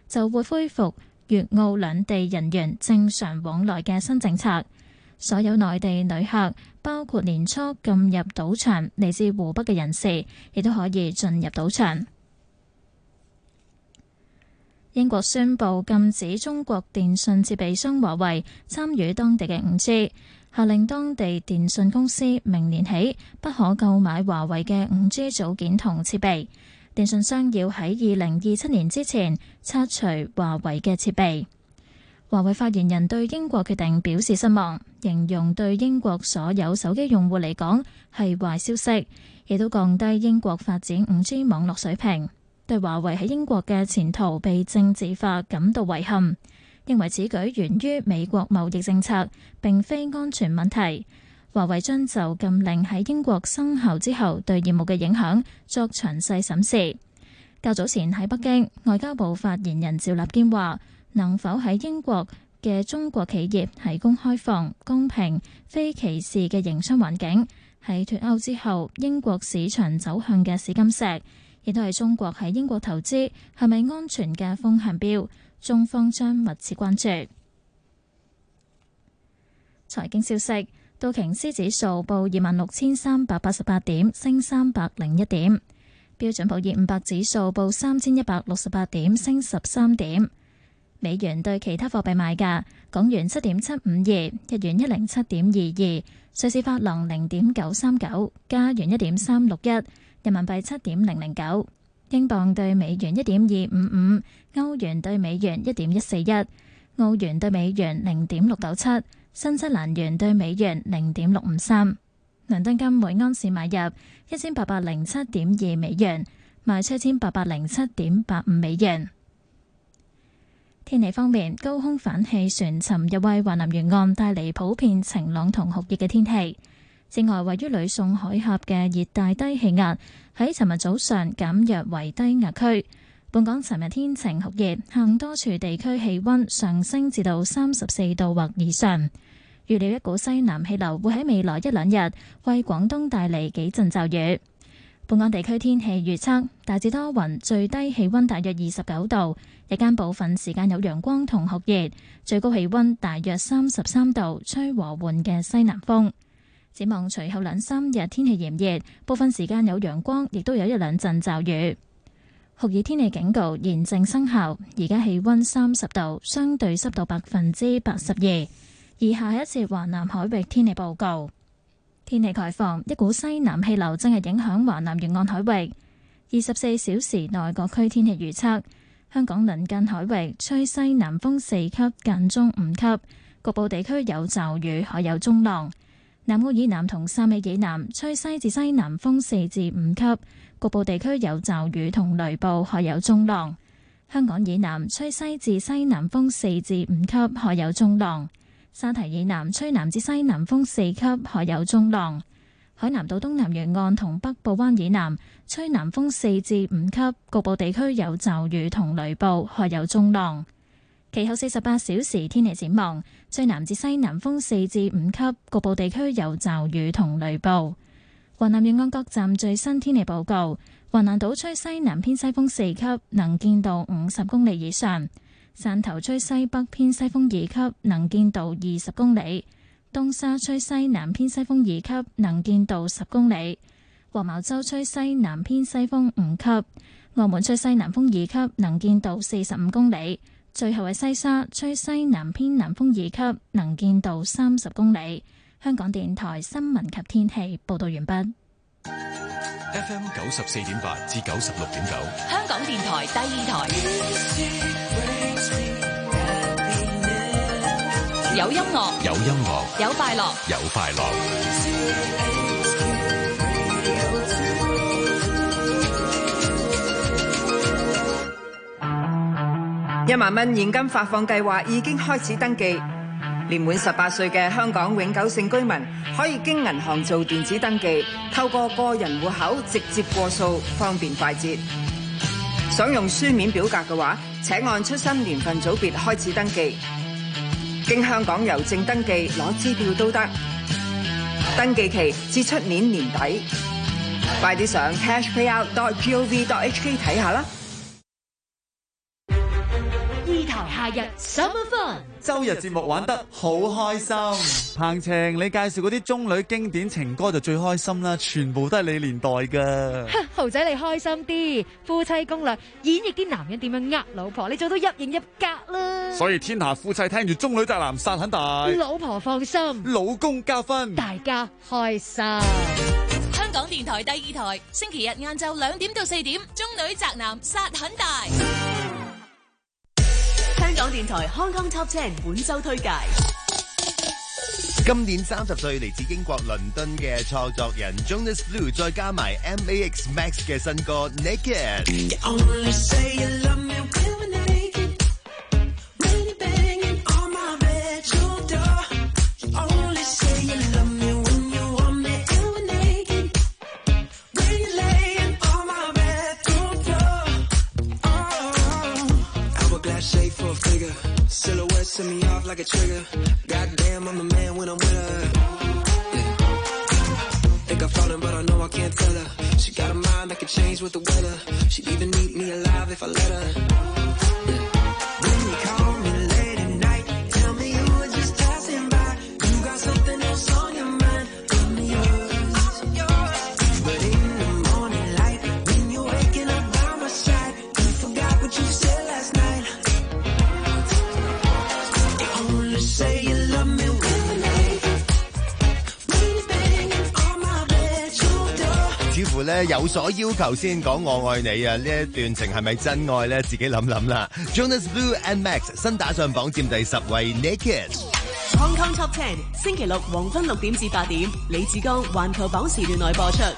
就會恢復粵澳兩地人員正常往來嘅新政策。所有內地旅客，包括年初禁入賭場嚟自湖北嘅人士，亦都可以進入賭場。英國宣布禁止中國電信設備商華為參與當地嘅 5G， 下令當地電信公司明年起不可購買華為嘅 5G 組件同設備。電信商要喺2027年之前拆除華為嘅設備。華為發言人對英國決定表示失望，形容對英國所有手機用戶嚟講係壞消息，亦都降低英國發展 5G 網絡水平。對華為喺英國嘅前途被政治化感到遺憾，認為此舉源於美國貿易政策，並非安全問題。華為將就禁令喺英國生效之後對業務嘅影響作詳細審視。較早前喺北京，外交部發言人趙立堅話，能否喺英國嘅中國企業提供開放、公平、非歧視嘅營商環境，喺脫歐之後英國市場走向嘅試金石，亦都係中國喺英國投資係咪安全嘅風向標，中方將密切關注。財經消息，道瓊斯指數報26,388點，升301點；標準普爾500指數報3,168點，升13點。美元對其他貨幣賣價：港元7.752，日元107.22，瑞士法郎0.939，加元1.361，人民幣7.009，英鎊對美元1.255，歐元對美元1.141，澳元對美元0.697，新西蘭元對美元0.653。倫敦金每安士買入1807.2美元，賣出1807.85美元。天氣方面，高空反氣旋尋日為華南沿岸帶嚟普遍晴朗同酷熱嘅天氣。此外，位於呂宋海峽嘅熱帶低氣壓喺尋日早上減弱為低壓區。本港尋日天晴酷熱，下午多處地區氣溫上升至到34度或以上。預料一股西南氣流會喺未來一兩日為廣東帶嚟幾陣驟雨。本港地區天氣預測大致多雲，最低氣溫大約29度，日間部分時間有陽光同酷熱，最高氣溫大約33度，吹和緩嘅西南風。展望隨後兩三日天氣炎熱，部分時間有陽光，亦都有一兩陣驟雨。酷熱天氣警告現正生效，而家氣溫30度，相對濕度82%。以下一節華南海域天氣報告。天氣概況，一股西南氣流正係影響華南沿岸海域。24小時內各區天氣預測：香港鄰近海域吹西南風4級，間中5級，局部地區有驟雨，海有中浪。南澳以南同汕尾以南吹西至西南風4至5級，局部地區有驟雨同雷暴，海有中浪。香港以南吹西至西南風4至5級，海有中浪。沙堤以南吹南至西南風4級，海有中浪。海南島東南沿岸同北部灣以南吹南風4至5級，局部地區有驟雨同雷暴，海有中浪。其後48小時天氣展望，吹南至西南風4至5級，局部地區有驟雨同雷暴。華南沿岸各站最新天氣報告：華南島吹西南偏西風4級，能見度50公里以上。汕頭吹西北偏西風2級，能見度20公里；東沙吹西南偏西風2級，能見度10公里；黃茅洲吹西南偏西風5級；澳門吹西南風2級，能見度45公里；最後係西沙吹西南偏南風2級，能見度30公里。香港電台新聞及天氣報道完畢。 FM 94.8至96.9， 香港電台第二台。有音樂， 有音樂， 有快樂， 有快樂。 1萬蚊現金發放計劃已經開始登記，年滿18歲嘅香港永久性居民可以經銀行做電子登記，透過個人戶口直接過數，方便快捷。想用書面表格嘅話，請按出生年份組別開始登記。經香港郵政登記攞支票都得，登記期至出年年底。快啲上 cashpayout.gov.hk 睇下啦！ 夏日 Summer Fun， 周日節目玩得好開心。彭晴，你介紹嗰啲中女經典情歌就最開心啦，全部都係你年代噶。 豪仔你開心啲，夫妻攻略演繹啲男人點樣呃老婆，你做到一應一格啦。 所以天下夫妻聽住中女宅男殺很大， 老婆放心， 老公加分， 大家開心。 香港電台第2台，星期日晏晝2點到4點，中女宅男殺很大。香港電台 Hong Kong Top 10本周推介。 今年30歲嚟自英國倫敦嘅創作人 Jonas Blue， 再加埋 MAX Max 嘅新歌 Naked。 Set me off like a trigger. Goddamn, I'm the man when I'm with her. Yeah. Think I'm falling, but I know I can't tell her. She got a mind that can change with the weather. She'd even eat me alive if I let her. Yeah. When you call me late at night, tell me you were just passing by. You got something else on your mind. Tell me yours. But in the morning light, when you're waking up by my side, you forgot what you said last night. Say you love me when you're banging on my bed shoulder。 似乎咧有所要求先講我愛你啊！呢一段情係咪真愛咧？自己諗諗啦。Jonas Blue and Max 新打上榜佔第10位 Naked。 Hong Kong Top 10星期六黃昏6點至8點，李志剛環球榜時段內播出。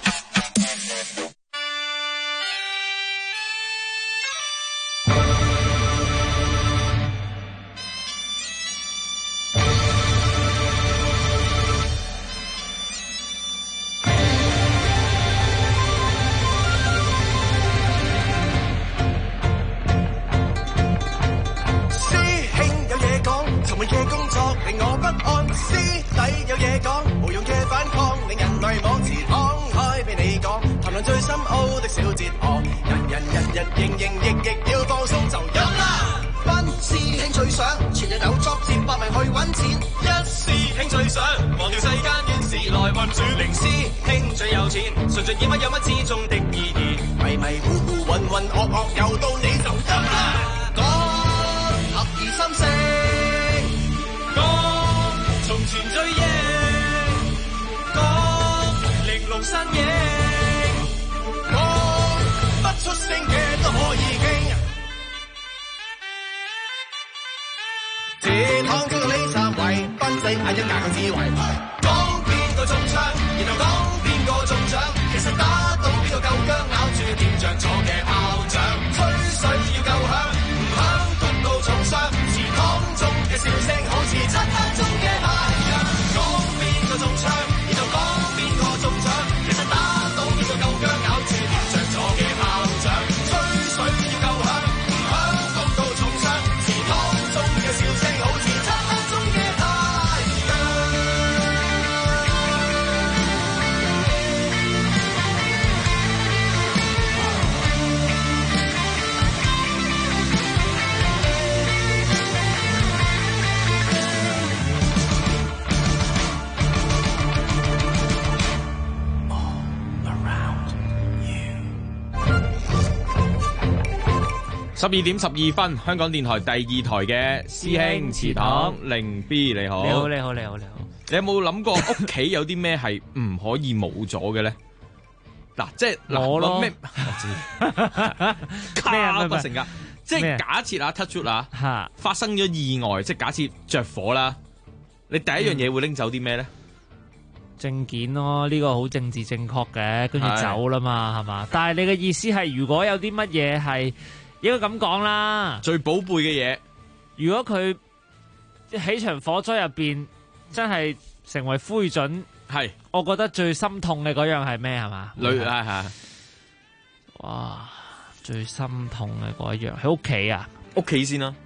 12點12分，香港電台第2台嘅師兄祠堂凌 B 你好， 你好，你好，你好，你好。 你有冇諗過屋企有啲咩係唔可以冇咗嘅咧？嗱，即係我咯， 咩？我知卡不成噶，即係假設啊 touch wood 啊，發生咗意外，即係假設着火啦，你第一樣嘢會拎走啲咩咧？ 證件咯，呢個好政治正確嘅，跟住走啦嘛，係嘛？但係你嘅意思係，如果有啲乜嘢係？應該咁講啦， 最寶貝嘅嘢， 如果佢喺場火災入邊真係成為灰燼， 係， 我覺得最心痛嘅嗰樣係咩係嘛？ 係， 哇，最心痛嘅嗰一樣喺屋企啊， 屋企先啦。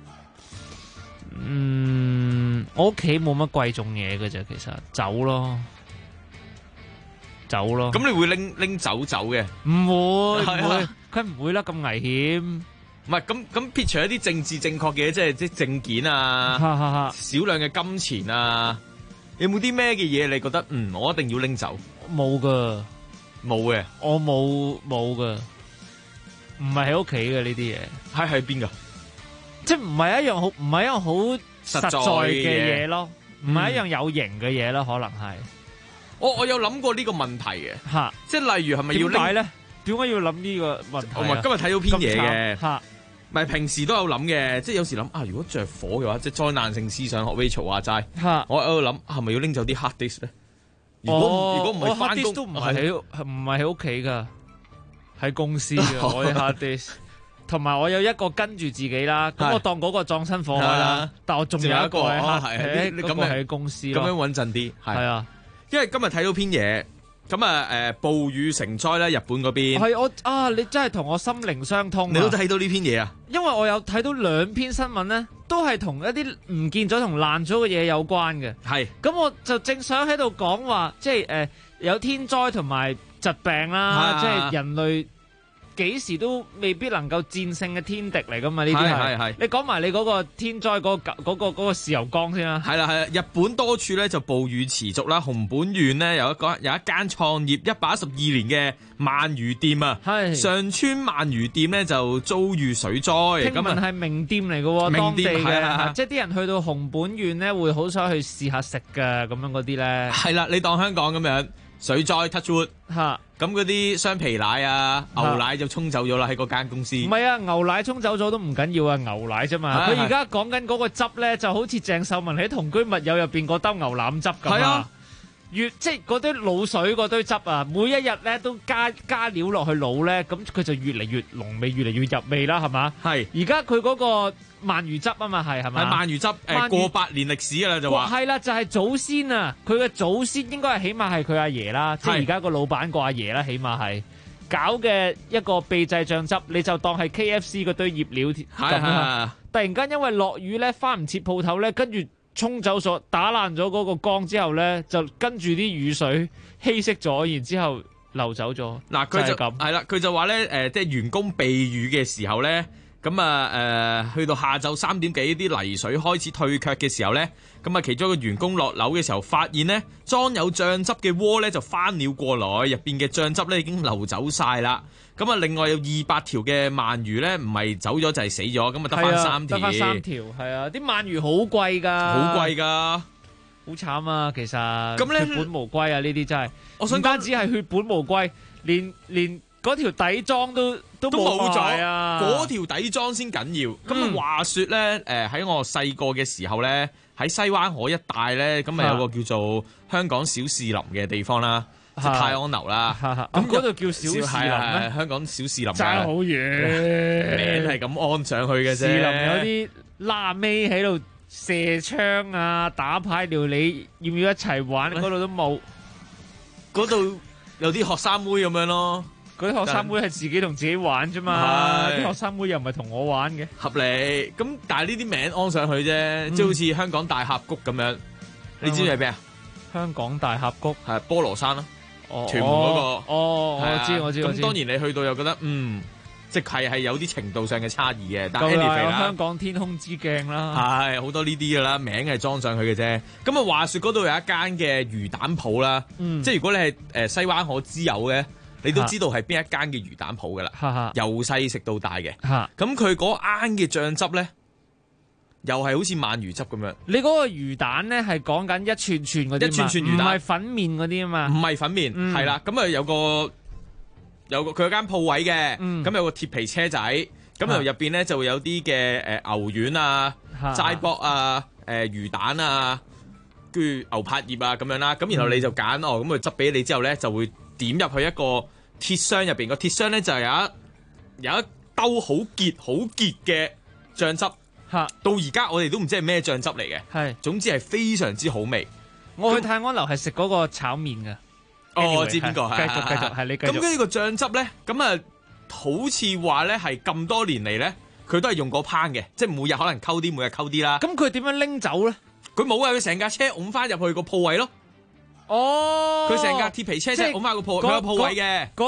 我屋企冇乜貴重嘢嘅啫，其實走咯。 咁你會拎走嘅？ 唔會，佢唔會啦，咁危險。 唔係咁撇除一啲政治正確嘅，即係啲證件啊，少量嘅金錢啊，有冇啲咩嘅嘢你覺得我一定要拎走？ 冇噶， 冇嘅， 我冇噶，唔係喺屋企嘅呢啲嘢， 喺邊噶？ 即係唔係一樣好實在嘅嘢咯，唔係一樣有型嘅嘢咯，可能係。 我有諗過呢個問題嘅，即係例如係咪要拎？ 點解咧？點解要諗呢個問題？ 我今日睇到篇嘢嘅， 唔係平時都有諗嘅，即係有時諗如果着火嘅話，即係災難性思想，學 Rachel 話齋，我喺度諗係咪要拎走啲 hard disk 咧？如果唔係翻工， 都唔係喺屋企噶，喺公司嘅我啲 hard disk。同埋我有一個跟住自己啦，咁我當嗰個葬身火海啦，但我仲有一個喺你咁樣喺公司， 咁樣穩陣啲，係啊， 因為今日睇到篇嘢。咁暴雨成災咧，日本嗰邊係你真係同我心靈相通。 你都睇到呢篇嘢啊？ 因為我有睇到2篇新聞咧，都係同一啲唔見咗同爛咗嘅嘢有關嘅。 係， 咁我就正想喺度講話，即係有天災同埋疾病啦，即係人類幾時都未必能夠戰勝嘅天敵嚟噶嘛？呢啲係。你講埋你嗰個天災嗰個豉油缸先啦。 係啦，日本多處咧就暴雨持續啦。熊本縣呢有一間創業112年嘅鰻魚店啊，上村鰻魚店呢就遭遇水災。 聽聞係名店嚟嘅喎，當地嘅，即係啲人去到熊本縣呢會好想去試下食嘅咁樣嗰啲咧。 係啦，你當香港咁樣。水災 touch wood 咁嗰啲雙皮奶啊、牛奶就沖走咗啦，喺嗰間公司。 唔係啊，牛奶沖走咗都唔緊要啊，牛奶啫嘛。佢而家講緊嗰個汁咧，就好似鄭秀文喺同居密友入邊嗰兜牛腩汁咁啊。即係嗰堆滷水嗰堆汁啊，每一日咧都加料落去滷咧，咁佢就越嚟越濃味，越嚟越入味啦，係嘛？係。而家佢嗰個鰻魚汁啊嘛，係咪？ 鰻魚汁過百年歷史㗎啦，就話。 係啦，就係祖先啊！佢嘅祖先應該係起碼係佢阿爺啦，即係而家個老闆個阿爺啦，起碼係搞嘅一個秘製醬汁，你就當係 KFC 嗰堆醃料咁啊！突然間因為落雨咧，翻唔切鋪頭咧，跟住沖走咗，打爛咗嗰個缸之後咧，就跟住啲雨水稀釋咗，然之後流走咗。 嗱，佢就係啦，佢就話咧，即係員工避雨嘅時候咧。咁去到下晝3點幾，啲泥水開始退卻嘅時候呢，咁其中一個員工落樓嘅時候，發現呢裝有醬汁嘅鍋呢就翻了過來，入邊嘅醬汁呢已經流走晒啦。咁另外有200條嘅鰻魚呢，唔係走咗就係死咗，咁得翻3條。 得翻3條，係啊！啲鰻魚好貴㗎， 好貴㗎， 好慘啊！其實咁血本無歸啊！呢啲真係， 我想唔單止係血本無歸，連嗰條底裝都冇咗啊！ 嗰條底裝先緊要。咁話說咧，喺我細個嘅時候咧，喺西灣河一帶咧，咁有個叫做香港小士林嘅地方啦，即係泰安樓啦。 咁嗰度叫小士林咩？ 香港小士林爭好遠， 名係咁安上去嘅啫。 士林有啲拉尾喺度射槍啊、打牌料理，要唔要一齊玩？嗰度都冇。 嗰度有啲學生妹咁樣咯。 嗰啲學生妹係自己同自己玩啫嘛，啲學生妹又唔係同我玩嘅， 合理。咁但係呢啲名安上去啫，即係好似香港大峽谷咁樣，你知唔知係咩啊？ 香港大峽谷係菠蘿山咯，屯門嗰個。 我知。 咁當然你去到又覺得即係有啲程度上嘅差異嘅。但係香港天空之鏡啦， 係好多呢啲噶啦，名係裝上去嘅啫。咁啊，話說嗰度有一間嘅魚蛋鋪啦，即係如果你係西灣河之友嘅。你都知道係邊一間嘅魚蛋鋪噶啦，由細食到大嘅。咁佢嗰啱嘅醬汁咧，又係好似鰻魚汁咁樣。 你嗰個魚蛋咧係講緊一串串嗰啲， 一串串魚蛋， 唔係粉麵嗰啲啊嘛。 唔係粉麵，係啦。咁啊有個佢有間鋪位嘅，咁有個鐵皮車仔，咁入邊咧就會有啲嘅牛丸啊、齋卜啊、魚蛋啊，跟住牛柏葉啊咁樣啦。咁然後你就揀咁佢執俾你之後咧就會點入去一個鐵箱入邊，個鐵箱咧就有一兜好結嘅醬汁，到而家我哋都唔知係咩醬汁嚟嘅，係總之係非常之好味。 我去泰安樓係食嗰個炒麵嘅， 我知邊個， 繼續係你繼續。 咁呢個醬汁咧，咁好似話咧係咁多年嚟咧，佢都係用嗰烹嘅，即係每日可能溝啲，每日溝啲啦。 咁佢點樣拎走咧？ 佢冇啊，佢成架車拱翻入去個鋪位咯。佢成架鐵皮車即係拱翻個鋪，佢有鋪位嘅。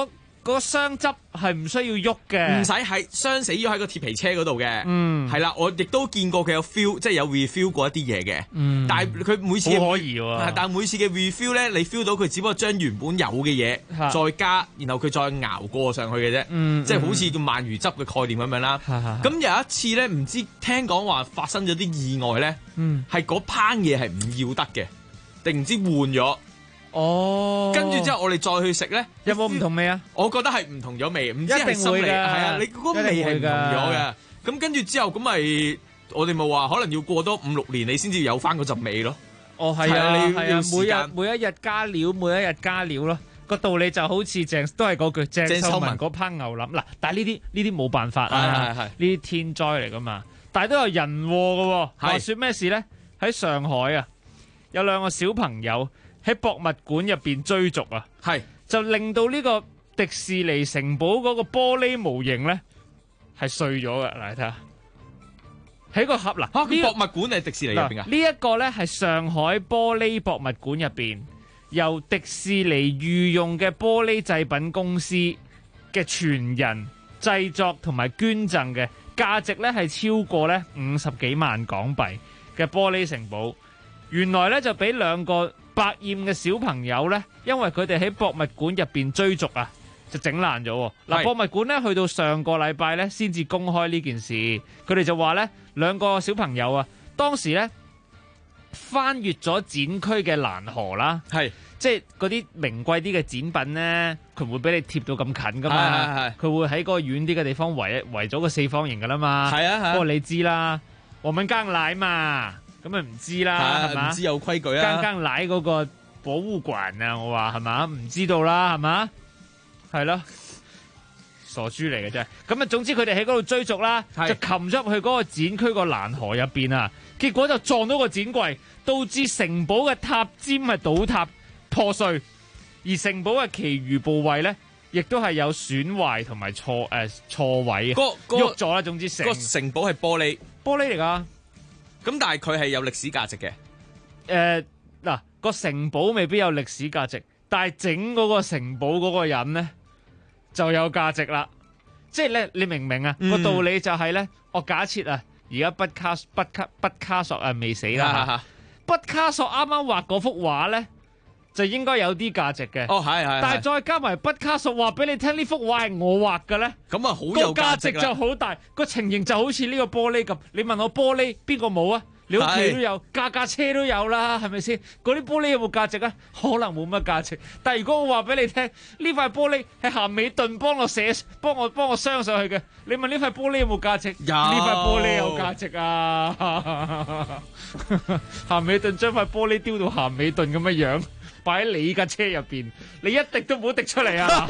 個雙執係唔需要喐嘅， 唔使係傷死咗喺個鐵皮車嗰度嘅。 係啦，我亦都見過佢有 feel， 即係有 refill 過一啲嘢嘅。但係佢每次好可疑喎。 但係每次嘅 refill 咧，你 feel 到佢只不過將原本有嘅嘢再加，然後佢再熬過上去嘅啫。即係好似叫鰻魚汁嘅概念咁樣啦。咁有一次咧，唔知聽講話發生咗啲意外咧，係嗰烹嘢係唔要得嘅，定唔知換咗。跟住之後我哋再去食咧， 有冇唔同味啊？ 我覺得係唔同咗味，唔知係心理，係啊，你嗰個味係唔同咗嘅。咁跟住之後咁咪，我哋咪話可能要過多5-6年，你先至有翻嗰陣味咯。 係啊，每一日加料，每一日加料咯。個道理就好似都係嗰句鄭秀文嗰烹牛腩嗱，但係呢啲冇辦法啊，呢啲天災嚟噶嘛。但係都有人禍嘅喎。話說咩事咧？喺上海啊，有2個小朋友喺博物館入邊追逐啊，就令到呢個迪士尼城堡嗰個玻璃模型咧係碎咗嘅。嗱，你睇下喺個盒嗱， 呢個博物館係迪士尼入邊啊？ 呢一個咧係上海玻璃博物館入邊由迪士尼御用嘅玻璃製品公司嘅全人製作同埋捐贈嘅，價值咧係超過咧50幾萬港幣嘅玻璃城堡。原來咧就俾2個百厭嘅小朋友咧，因為佢哋喺博物館入邊追逐啊，就整爛咗。嗱，博物館咧去到上個禮拜咧先至公開呢件事，佢哋就話咧2個小朋友啊，當時咧翻越咗展區嘅欄河啦，即係嗰啲名貴啲嘅展品咧，佢唔會俾你貼到咁近噶嘛，佢會喺嗰個遠啲嘅地方圍咗個四方形噶啦嘛。不過你知啦，我們剛來嘛。咁咪唔知啦，係嘛？唔知有規矩啊！ 剛奶嗰個博物館啊，我話係嘛？唔知道啦，係嘛？係咯，傻豬嚟嘅啫。咁啊，總之佢哋喺嗰度追逐啦，就擒咗入去嗰個展區個欄河入邊啊，結果就撞到個展櫃，導致城堡嘅塔尖係倒塌破碎，而城堡嘅其餘部位咧，亦都係有損壞同埋錯位喐咗啦。總之個城堡係玻璃嚟㗎。 咁但係佢係有歷史價值嘅。 嗱，個城堡未必有歷史價值，但係整嗰個城堡嗰個人咧就有價值啦。即係咧，你明唔明啊？個道理就係咧，我假設啊，而家畢卡索啊未死啦，畢卡索啱啱畫嗰幅畫咧就應該有啲價值嘅。但係再加埋畢卡索話俾你聽，呢幅畫係我畫嘅咧， 咁啊好有價值啦。 個價值就好大，個情形就好似呢個玻璃咁。你問我玻璃邊個冇啊？你屋企都有，架車都有啦，係咪先？嗰啲玻璃有冇價值啊？可能冇乜價值。但係如果我話俾你聽，呢塊玻璃係咸美頓幫我鑲上去嘅，你問呢塊玻璃有冇價值？呢塊玻璃有價值啊！咸美頓將塊玻璃丟到咸美頓咁嘅樣，擺喺你架車入邊，你一滴都唔好滴出嚟啊！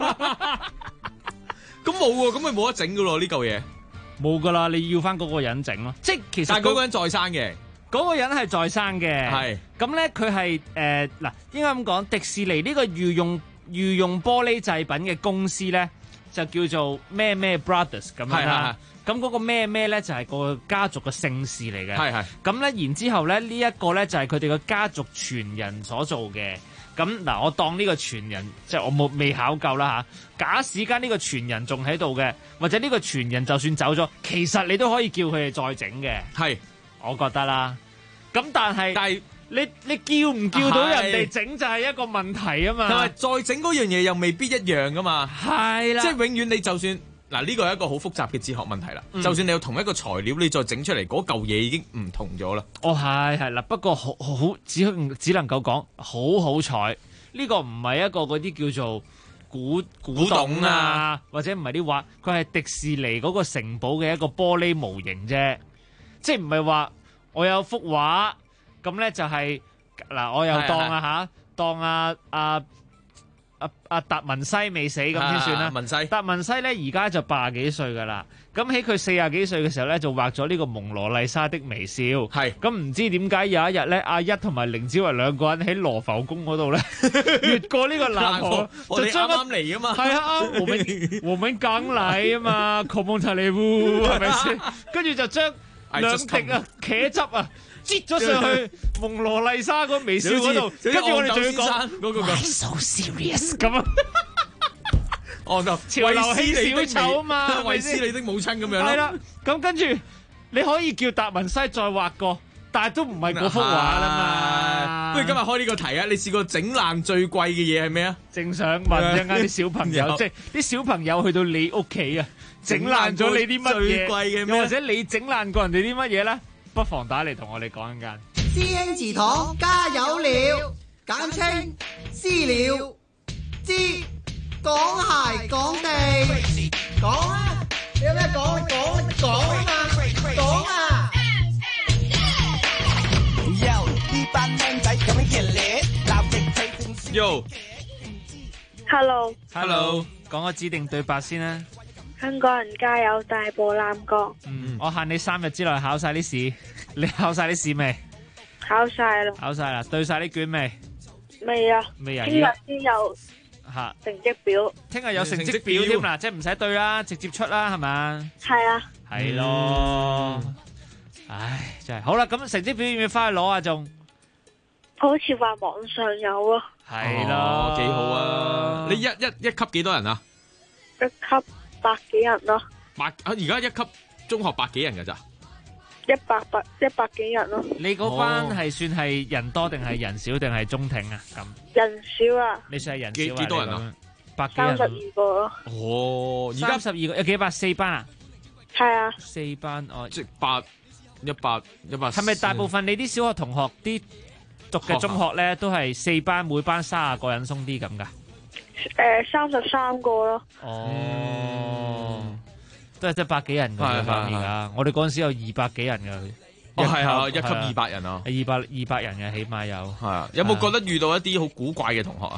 咁冇喎，咁咪冇得整噶咯呢嚿嘢。 冇噶啦，你要翻嗰個人整咯，即係其實但係嗰個人在生嘅， 嗰個人係在生嘅， 係咁咧佢係嗱，應該咁講，迪士尼呢個御用玻璃製品嘅公司咧，就叫做咩咩 Brothers 咁樣啦。咁嗰個咩咩咧就係個家族嘅姓氏嚟嘅，係咁咧，然之後咧呢一個咧就係佢哋嘅家族傳人所做嘅。咁嗱，我當呢個傳人，即係我未考究啦嚇。假使間呢個傳人仲喺度嘅，或者呢個傳人就算走咗，其實你都可以叫佢哋再整嘅。係，我覺得啦。咁但係你叫唔叫到人哋整就係一個問題啊嘛。 同埋再整嗰樣嘢又未必一樣噶嘛。係啦，即係永遠你就算。嗱，呢個係一個好複雜嘅哲學問題啦。就算你有同一個材料，你再整出嚟嗰嚿嘢已經唔同咗啦。 係啦，不過好只能夠講好彩，呢個唔係一個嗰啲叫做古董啊，或者唔係啲畫，佢係迪士尼嗰個城堡嘅一個玻璃模型啫。即係唔係話我有幅畫咁咧，就係嗱，我又當阿達文西未死咁先算啦。達文西咧而家就80幾歲噶啦。咁喺佢40幾歲嘅時候咧，就畫咗呢個蒙羅麗莎的微笑。係咁唔知點解有一日咧，阿一同埋凌子維2個人喺羅浮宮嗰度咧，越過呢個欄河，就將啱嚟啊嘛。 係啊，我們剛來啊嘛，Comment allez-vous係咪先？跟住就將2滴茄汁啊，擠咗上去蒙羅麗莎個微笑嗰度，跟住我哋仲要講嗰個 so serious 咁啊！ 哦，就潮流興小丑啊嘛， 衛斯理的母親咁樣咯。 係啦，咁跟住你可以叫達文西再畫個，但係都唔係嗰幅畫啦嘛。 不如今日開呢個題啊！你試過整爛最貴嘅嘢係咩啊？ 正想問一陣間啲小朋友，即係啲小朋友去到你屋企啊，整爛咗你啲乜嘢？ 最貴嘅咩？ 又或者你整爛過人哋啲乜嘢咧？不妨打嚟同我哋講一間。 師兄祠堂加油了，簡稱私了，知講鞋講地，講啊！你有咩講？你講啊嘛，講啊！ Yo Hello， 講個指定對白先啦。 香港人加油，大步攬過。 我限你3日之內考晒啲試，你考晒啲試未？ 考晒啦。 考晒啦，對晒啲卷未？ 未啊。 未啊。 聽日先有成績表。 聽日有成績表添啦，即係唔使對啦，直接出啦，係嘛？ 係啊。 係咯。唉，真係好啦，咁成績表要唔要翻去攞啊？仲？ 好似話網上有啊。 係咯， 幾好啊！你一級幾多人啊？ 一級100幾人咯。 而家一級中學100幾人㗎咋 ？100幾人咯。 你嗰班係算係人多定係人少定係中挺啊？咁人少啊。 你算係人少啊？ 幾多人啊 ？100幾人。 32個咯。 哦，而家 32個，有幾班？4班啊？ 係啊。 4班哦， 即係100。係咪大部分你啲小學同學啲讀嘅中學咧，都係4班，每班30個人鬆啲咁噶 ？33個咯。 哦，都係得100幾人㗎而家。我哋嗰陣時有200幾人㗎。 係啊，一級200人啊。 200人嘅起碼有。 係啊，有冇覺得遇到一啲好古怪嘅同學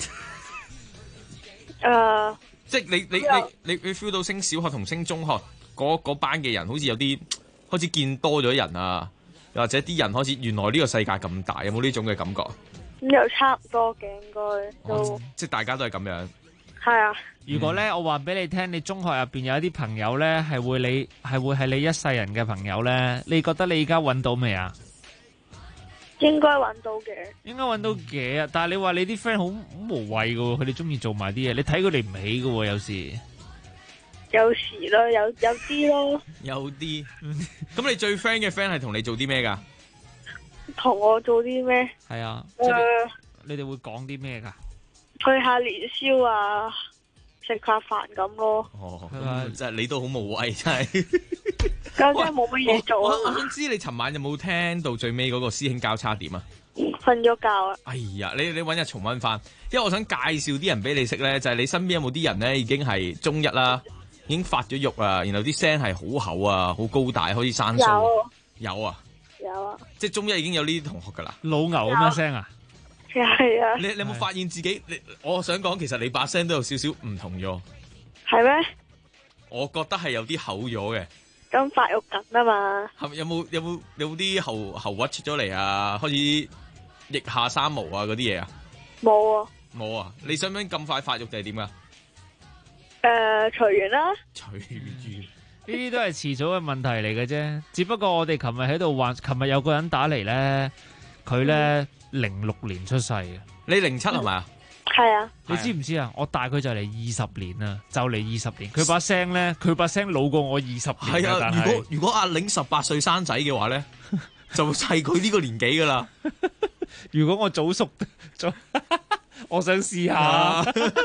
啊？即係你 feel 到升小學同升中學嗰班嘅人，好似有啲開始見多咗人啊，又或者啲人開始原來呢個世界咁大，有冇呢種嘅感覺？ 咁又差唔多嘅，應該都即係大家都係咁樣。 係啊。 如果咧，我話俾你聽，你中學入邊有一啲朋友咧，係會係你一世人嘅朋友咧，你覺得你而家揾到未啊？ 應該揾到嘅。應該揾到嘅啊！但係你話你啲 friend 好無謂噶喎，佢哋中意做埋啲嘢，你睇佢哋唔起噶喎，有時。 有時咯，有啲咯。 有啲。咁你最 friend 嘅 friend 係同你做啲咩噶？ 同我做啲咩？ 係啊。你哋會講啲咩噶？ 去下年宵啊，食下飯咁咯。 哦，即係你都好無謂，真係。 咁真係冇乜嘢做啊！ 我想知你尋晚有冇聽到最尾嗰個師兄交叉點啊？ 瞓咗覺啊！ 哎呀，你揾日重溫翻，因為我想介紹啲人俾你識咧，就係你身邊有冇啲人咧已經係中一啦，已經發咗肉啊，然後啲聲係好厚啊，好高大，好似生鬚。有啊。 有啊。即係中一已經有呢啲同學噶啦。 老牛咁嘅聲啊！ 係啊。 你有冇發現自己？我想講，其實你把聲都有少少唔同咗。 係咩？ 我覺得係有啲厚咗嘅。 咁發育緊啊嘛。 係咪有冇啲喉核出咗嚟啊？開始腋下生毛啊嗰啲嘢啊？ 冇啊。 冇啊！你想唔想咁快發育定係點噶？ 隨緣啦。 隨緣。 呢啲都係遲早嘅問題嚟嘅啫。只不過我哋琴日喺度話，琴日有個人打嚟咧，佢咧06年出世嘅。 你07係咪啊？ 係啊。 你知唔知啊？我大佢就嚟20年啦，就嚟20年。佢把聲咧，佢把聲老過我20年。 係啊，如果阿玲18歲生仔嘅話咧，就係佢呢個年紀噶啦。 如果我早熟，我想試下。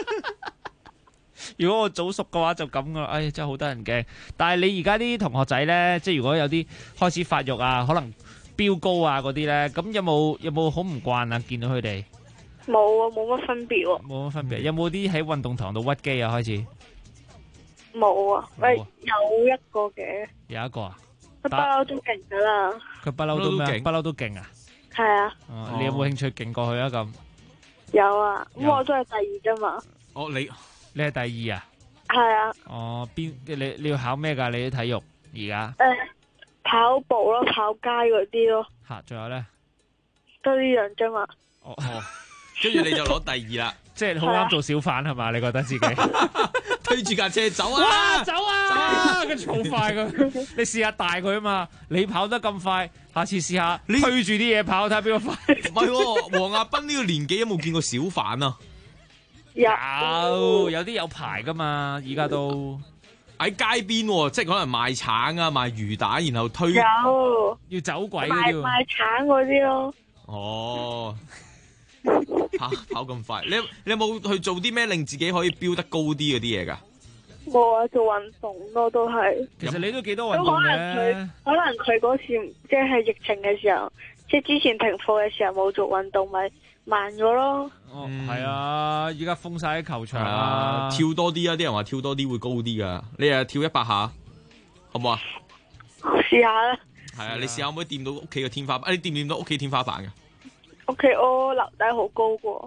如果我早熟嘅話就咁噶，唉，真係好得人驚。但係你而家啲同學仔咧，即係如果有啲開始發育啊，可能飆高啊嗰啲咧，咁有冇好唔慣啊？見到佢哋冇啊，冇乜分別喎。 冇乜分別。有冇啲喺運動堂度屈機啊？開始冇啊，喂，有一個嘅。 有一個啊？ 佢不嬲都勁噶啦。 佢不嬲都咩？不嬲都勁啊？ 係啊。 你有冇興趣勁過去啊？咁有啊，咁我都係第二啫嘛。 哦， 你係第二啊？ 係啊。 哦，你要考咩噶？你啲體育而家？ 跑步咯，跑街嗰啲咯。 吓，仲有咧？ 都呢樣啫嘛。 哦，跟住你就攞第二啦， 即係好啱做小販係嘛？你覺得自己推住架車走啊， 走啊，跟住好快噶。你試下大佢啊嘛，你跑得咁快，下次試下推住啲嘢跑，睇下邊個快。 唔係，黃亞斌呢個年紀有冇見過小販啊？ 有啲有牌噶嘛，而家都喺街邊喎，即係可能賣橙啊、賣魚蛋，然後推有要走鬼嗰啲喎。 賣橙嗰啲咯。 哦，跑咁快，你有冇去做啲咩令自己可以飆得高啲嗰啲嘢㗎？ 冇啊，做運動咯，都係。 其實你都幾多運動嘅。 可能佢嗰次即係疫情嘅時候，即係之前停課嘅時候冇做運動，咪慢咗咯。 哦，係啊，依家封晒啲球場啊， 跳多啲啊！啲人話跳多啲會高啲噶，你啊跳100下，好唔好啊？ 試下啦。 係啊，你試下可唔可以掂到屋企嘅天花板？你掂唔掂到屋企天花板㗎？ 屋企我樓底好高喎。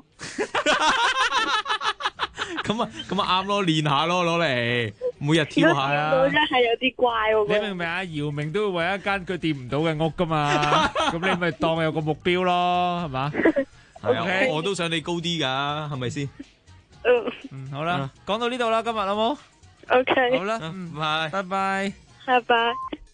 咁啊啱咯，練下咯，攞嚟每日跳下啊！ 真係有啲怪喎。 你明唔明啊？姚明都會為一間佢掂唔到嘅屋噶嘛，咁你咪當有個目標咯，係嘛？ 係啊，我都想你高啲噶，係咪先？ 好啦，講到呢度啦，今日好冇 ？OK， 好啦，拜拜， 拜拜。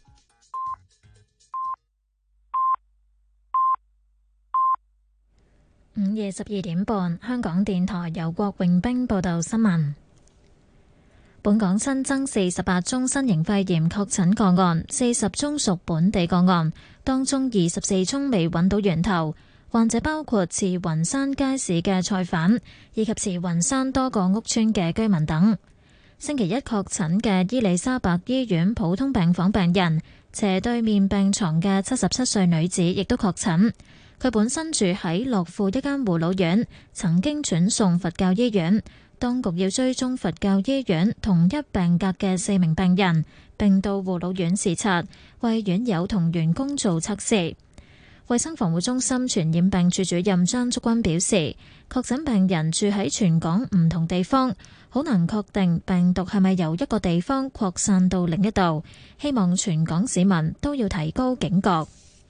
午夜12點半，香港電台由郭榮兵報道新聞。本港新增48宗新型肺炎確診個案，40宗屬本地個案，當中24宗未揾到源頭。患者包括慈雲山街市嘅菜販，以及慈雲山多個屋邨嘅居民等。星期一確診嘅伊利沙伯醫院普通病房病人，斜對面病床嘅77歲女子亦都確診。佢本身住喺樂富一間護老院，曾經轉送佛教醫院。當局要追蹤佛教醫院同一病格嘅4名病人，並到護老院視察，為院友同員工做測試。衛生防護中心傳染病處主任張竹君表示，確診病人住喺全港唔同地方，好難確定病毒係咪由一個地方擴散到另一度。希望全港市民都要提高警覺。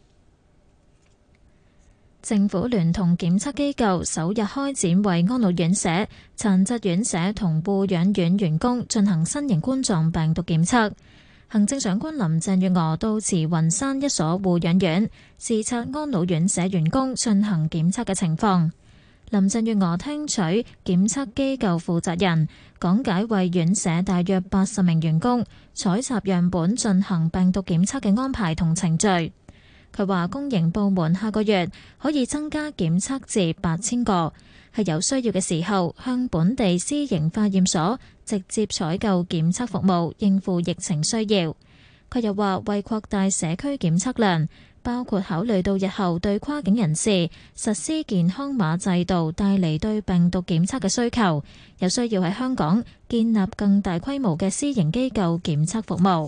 政府聯同檢測機構首日開展為安老院舍、殘疾院舍同護養院員工進行新型冠狀病毒檢測。行政長官林鄭月娥到慈雲山一所護養院視察安老院舍員工進行檢測嘅情況。林鄭月娥聽取檢測機構負責人講解為院舍大約80名員工採集樣本進行病毒檢測嘅安排同程序。佢話公營部門下個月可以增加檢測至8000個，係有需要嘅時候向本地私營化驗所直接採購檢測服務，應付疫情需要。佢又話為擴大社區檢測量，包括考慮到日後對跨境人士實施健康碼制度帶嚟對病毒檢測嘅需求，有需要喺香港建立更大規模嘅私營機構檢測服務。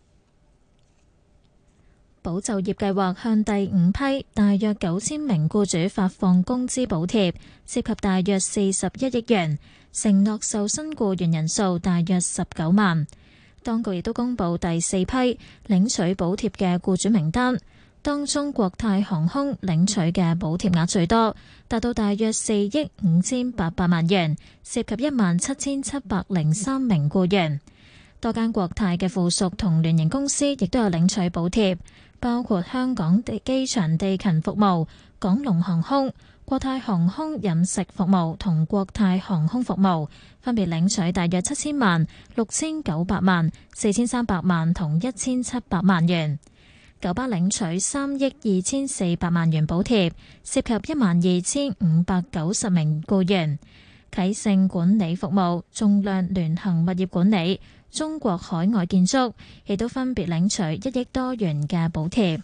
保就業計劃向第5批大約9000名僱主發放工資補貼，涉及大約41億元，承諾受薪僱員人數大約19萬。當局亦都公布第4批領取補貼嘅僱主名單，當中國泰航空領取嘅補貼額最多，達到大約4億5800萬元，涉及17703名僱員。多間國泰嘅附屬同聯營公司亦都有領取補貼，包括香港機場地勤服務、港龍航空、國泰航空飲食服務同國泰航空服務，分別領取大約7000萬、6900萬、4300萬同1700萬元。九巴領取3億2400萬元補貼，涉及12590名僱員。啟盛管理服務、仲量聯行物業管理、中國海外建築亦都分別領取1億多元嘅補貼。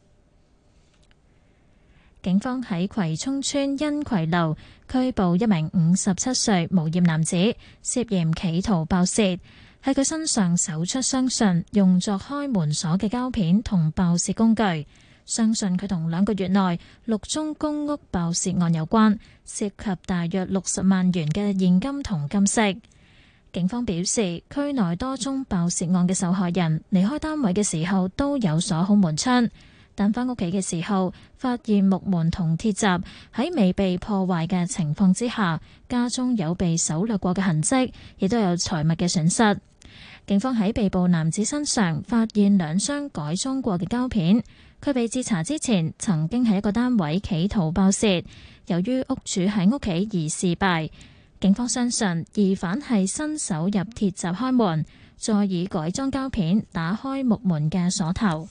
警方喺葵涌村欣葵樓拘捕一名57歲無業男子，涉嫌企圖爆竊，喺佢身上搜出相信用作開門鎖嘅膠片同爆竊工具。相信佢同2個月內6宗公屋爆竊案有關，涉及大約60萬元嘅現金同金飾。警方表示，區內多宗爆竊案嘅受害人離開單位嘅時候都有鎖好門窗，但返屋企嘅時候發現木門同鐵閘喺未被破壞嘅情況之下，家中有被搜掠過嘅痕跡，亦都有財物嘅損失。警方喺被捕男子身上發現2箱改裝過嘅膠片。佢被截查之前曾經喺一個單位企圖爆竊，由於屋主喺屋企而事敗， 警方相信疑犯係新手入鐵閘開門，再以改裝膠片打開木門嘅鎖頭。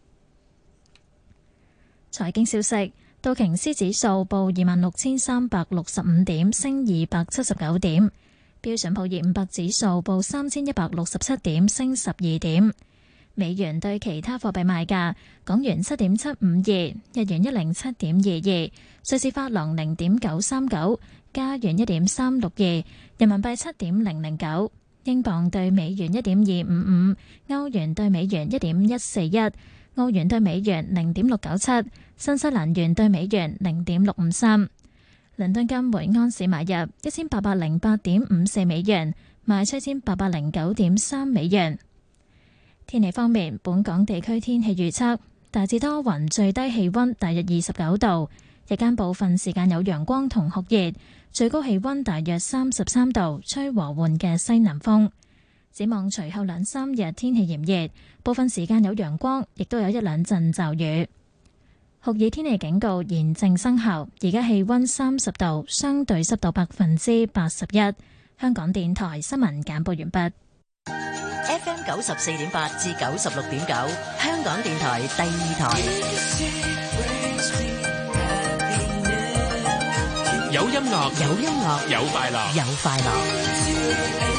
財經消息，道瓊斯指數報26,365點，升279點；標準普爾500指數報3,167點，升12點。美元對其他貨幣賣價：港元7.752，日元107.22，瑞士法郎0.939，加元1.362，人民幣7.009，英鎊對美元1.255，歐元對美元1.141，澳元對美元0.697，新西蘭元對美元0.653。倫敦金每安士買入1808.54美元，賣出1809.3美元。天氣方面，本港地區天氣預測大致多雲，最低氣溫大約29度，日間部分時間有陽光同酷熱，最高氣溫大約33度，吹和緩嘅西南風。展望隨後2-3日天氣炎熱，部分時間有陽光，亦都有一兩陣驟雨。酷熱天氣警告現正生效，而家氣溫30度，相對濕度81%。香港電台新聞簡報完畢。 FM 94.8至96.9，香港電台第2台。 有音樂， 有音樂， 有快樂， 有快樂。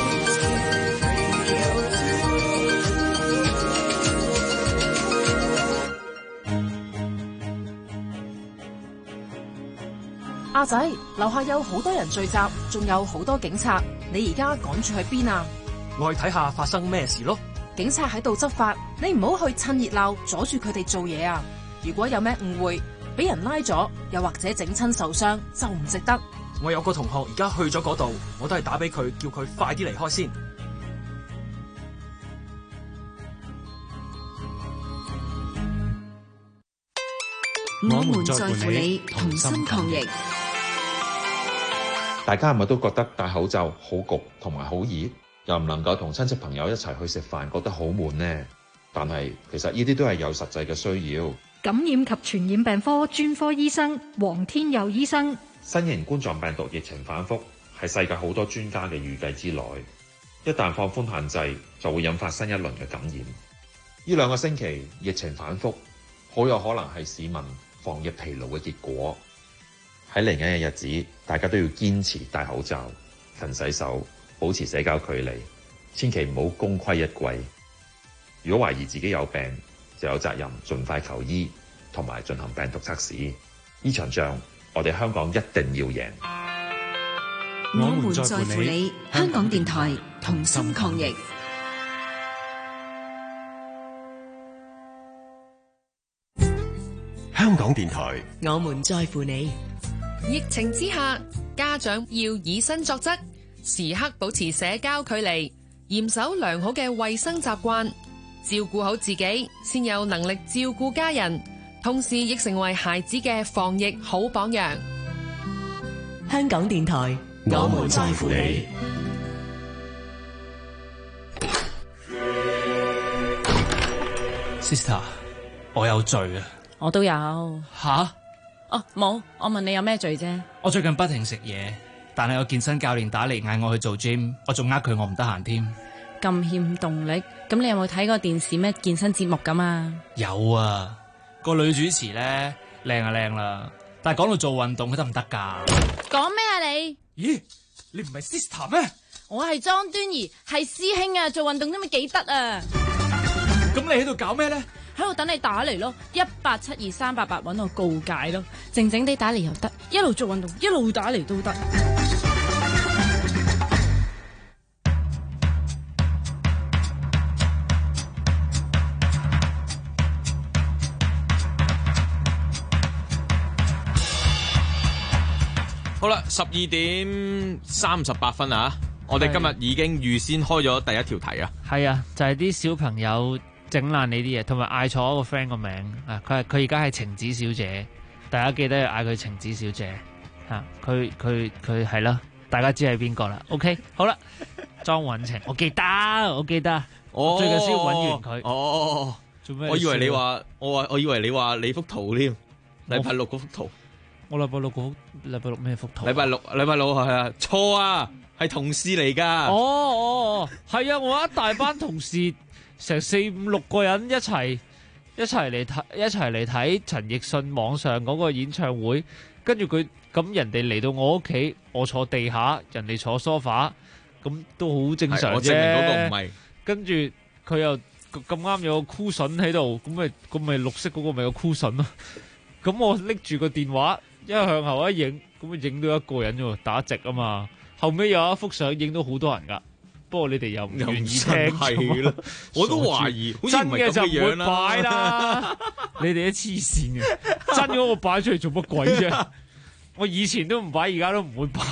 阿仔，樓下有好多人聚集，仲有好多警察，你而家趕住去邊啊？ 我去睇下發生咩事咯。 警察喺度執法，你唔好去趁熱鬧阻住佢哋做嘢啊！如果有咩誤會，俾人拉咗，又或者整親受傷，就唔值得。 我有個同學而家去咗嗰度，我都係打俾佢，叫佢快啲離開先。 我們在乎你，同心抗疫。 大家係咪都覺得戴口罩好焗同埋好熱，又唔能夠同親戚朋友一齊去食飯，覺得好悶呢？但係其實呢啲都係有實際嘅需要。 感染及傳染病科專科醫生黃天佑醫生， 新型冠狀病毒疫情反覆係世界好多專家嘅預計之內，一旦放寬限制，就會引發新一輪嘅感染。呢2個星期疫情反覆，好有可能係市民防疫疲勞嘅結果。喺嚟緊嘅日子，大家都要堅持戴口罩、勤洗手、保持社交距離，千祈唔好功虧一簣。如果懷疑自己有病，就有責任盡快求醫，同埋進行病毒測試。呢場仗，我哋香港一定要贏。 我們在乎你，香港電台同心抗疫。 香港電台， 我們在乎你。 疫情之下，家長要以身作則，時刻保持社交距離，嚴守良好嘅衛生習慣，照顧好自己，先有能力照顧家人，同時亦成為孩子嘅防疫好榜樣。 香港電台， 我們在乎你。 Sister， 我有罪啊！ 我都有。 吓？ 哦，冇，我問你有咩罪啫？ 我最近不停食嘢，但係有健身教練打嚟嗌我去做 gym， 我仲呃佢我唔得閒添。 咁欠動力，咁你有冇睇過電視咩健身節目咁啊？ 有啊，個女主持咧靚啊靚啦，但係講到做運動佢得唔得㗎？ 講咩啊你？ 咦，你唔係 sister 咩？ 我係莊端儀，係師兄啊，做運動都咪幾得啊？ 咁你喺度搞咩咧？ 喺度等你打嚟咯，1872388搵我告解咯，靜靜地打嚟又得，一路做運動一路打嚟都得。 好啦，12:38啊！我哋今日已經預先開咗第一條題啊。 係啊，就係啲小朋友整爛你啲嘢，同埋嗌錯我個 friend 個名啊！佢而家係晴子小姐，大家記得要嗌佢晴子小姐嚇。佢係啦，大家知係邊個啦？OK， 好啦，莊允晴，我記得，我最近先揾完佢。 做咩？我以為你話你幅圖添，禮拜6嗰幅圖。 我禮拜六咩幅圖？ 禮拜六係啊，錯啊，係同事嚟㗎。 哦，係啊，我一大班同事成4、5、6個人一齊嚟睇陳奕迅網上嗰個演唱會，跟住佢咁人哋嚟到我屋企，我坐地下，人哋坐梳化，咁都好正常啫。 我證明嗰個唔係。 跟住佢又咁啱有個 cushion 喺度，咁咪綠色嗰個咪有 cushion 咯。咁我拎住個電話一向後一影，咁咪影到一個人啫喎，打直啊嘛。後尾有一幅相影到好多人噶，不過你哋又唔願意聽， 係咯，我都懷疑，好似唔係咁嘅樣啦。 擺啦，你哋都黐線嘅，真嗰個擺出嚟做乜鬼啫？我以前都唔擺，而家都唔會擺。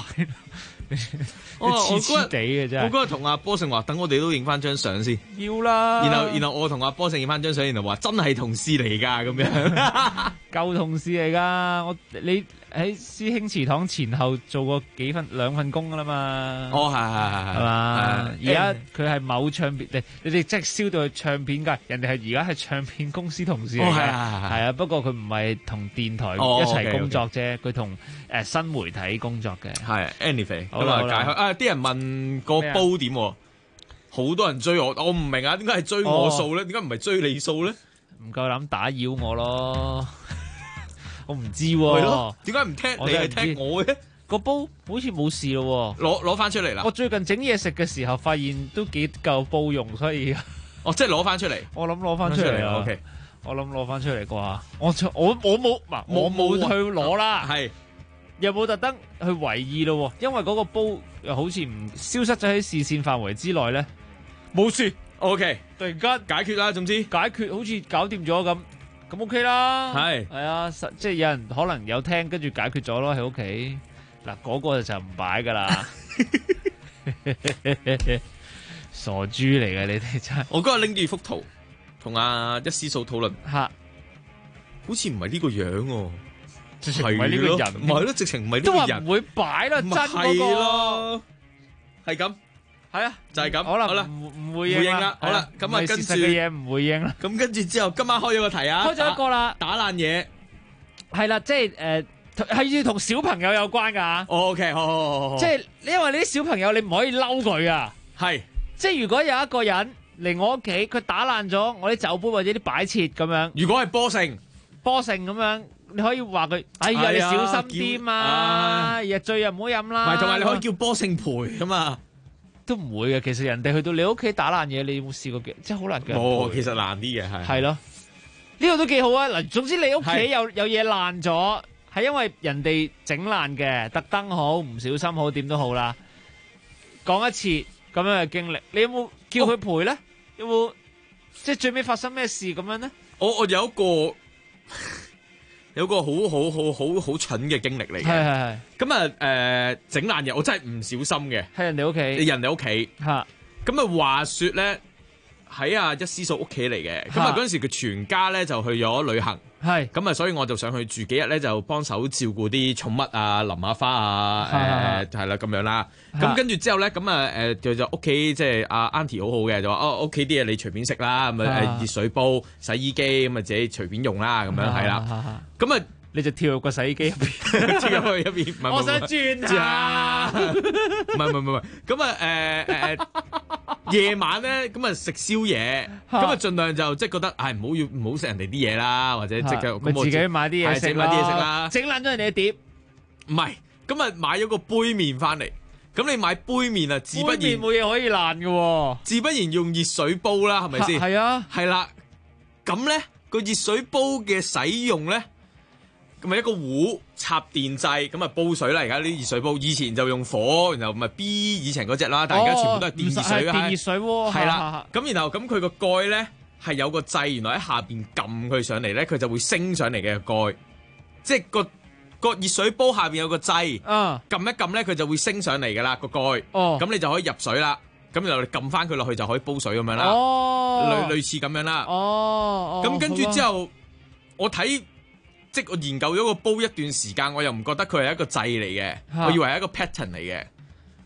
黐黐地嘅真係。 我嗰日同阿波勝話，等我哋都影翻張相先。 要啦。 然後我同阿波勝影翻張相，然後話真係同事嚟㗎咁樣。 舊同事嚟㗎，你喺師兄祠堂前後做過2份工㗎啦嘛。 哦，係嘛？而家佢係某唱片，你哋即係燒到去唱片界，人哋係而家係唱片公司同事嚟嘅。係啊，不過佢唔係同電台一齊工作啫，佢同新媒體工作嘅。 係 anyway。咁啊，解開啲人問個煲點，好多人追我唔明啊，點解係追我數咧？點解唔係追你數咧？ 唔夠膽打擾我咯，我唔知喎。 係咯，點解唔聽你係聽我嘅？ 個煲好似冇事咯， 攞翻出嚟啦！ 我最近整嘢食嘅時候，發現都幾夠煲用，所以即係攞翻出嚟。 我諗攞翻出嚟啊！ OK， 我諗攞翻出嚟啩？我冇去攞啦。 係。 又冇特登去為意咯，因為嗰個煲又好似唔消失咗喺視線範圍之內咧，冇事。 OK， 突然間解決啦，總之解決好似搞掂咗咁 OK 啦。係啊，即係有人可能有聽，跟住解決咗咯喺屋企。嗱，嗰個就唔擺噶啦，傻豬嚟嘅你哋真係。 我嗰日拎住幅圖同阿一思素討論，好似唔係呢個樣喎。 直情唔係呢個人， 唔係咯，直情唔係呢個人， 都話唔會擺啦，真嗰個係咁， 係啊， 就係咁， 好啦，唔回應啦， 好啦，咁啊，跟住嘅嘢唔回應啦， 咁跟住之後，今晚開咗個題啊， 開咗一個啦， 打爛嘢， 係啦，即係係要同小朋友有關噶 ，OK，好， 即係因為你啲小朋友你唔可以嬲佢啊， 係， 即係如果有一個人嚟我屋企，佢打爛咗我啲酒杯或者啲擺設咁樣， 如果係波性咁樣。你可以話佢，哎呀，你小心啲嘛，日醉又唔好飲啦。 同埋你可以叫波勝賠噶嘛， 都唔會嘅。其實人哋去到你屋企打爛嘢，你有冇試過嘅？即係好難嘅。 冇，其實難啲嘅係咯，呢個都幾好啊。嗱，總之你屋企有嘢爛咗，係因為人哋整爛嘅，特登好，唔小心好，點都好啦。講一次咁樣嘅經歷，你有冇叫佢賠咧？有冇即係最尾發生咩事咁樣咧？ 我有個好蠢嘅經歷嚟嘅， 係。 咁啊整爛嘢，我真係唔小心嘅， 喺人哋屋企嚇。咁啊話説咧，喺阿一思素屋企嚟嘅，咁啊嗰陣時佢全家咧就去咗旅行， 係。 咁啊所以我就上去住幾日咧，就幫手照顧啲寵物啊、淋下花啊，係啦咁樣啦。咁跟住之後咧，咁啊就屋企即係阿 Auntie 好好嘅，就話屋企啲嘢你隨便食啦，咁啊熱水煲、洗衣機咁啊自己隨便用啦，咁樣係啦。咁啊你就跳入個洗衣機入邊， 跳入去入邊。 我想轉下， 唔係。咁啊夜晚咧，咁啊食宵夜，咁啊盡量就即係覺得，唔好食人哋啲嘢啦，或者即係咁自己買啲嘢食啦， 整爛咗人哋嘅碟。 唔係，咁啊買咗個杯麵翻嚟，咁你買杯麵啊，自不然冇嘢可以爛嘅， 自不然用熱水煲啦，係咪先？ 係啊， 係啦。咁咧個熱水煲嘅使用咧。咁咪一個壺插電掣，咁啊煲水啦！而家啲熱水煲，以前就用火，然後咪 B 以前嗰隻啦，但係而家全部都係電熱水啦。 電熱水喎， 係啦。咁然後咁佢個蓋咧係有個掣，原來喺下邊撳佢上嚟咧，佢就會升上嚟嘅蓋。即係個熱水煲下邊有個掣，撳一撳咧佢就會升上嚟噶啦個蓋。咁你就可以入水啦。咁然後你撳翻佢落去就可以煲水咁樣啦。類似咁樣啦。咁跟住之後，我睇。即我研究咗個煲一段時間，我又唔覺得佢係一個掣嚟嘅，我以為係一個 pattern 嚟嘅。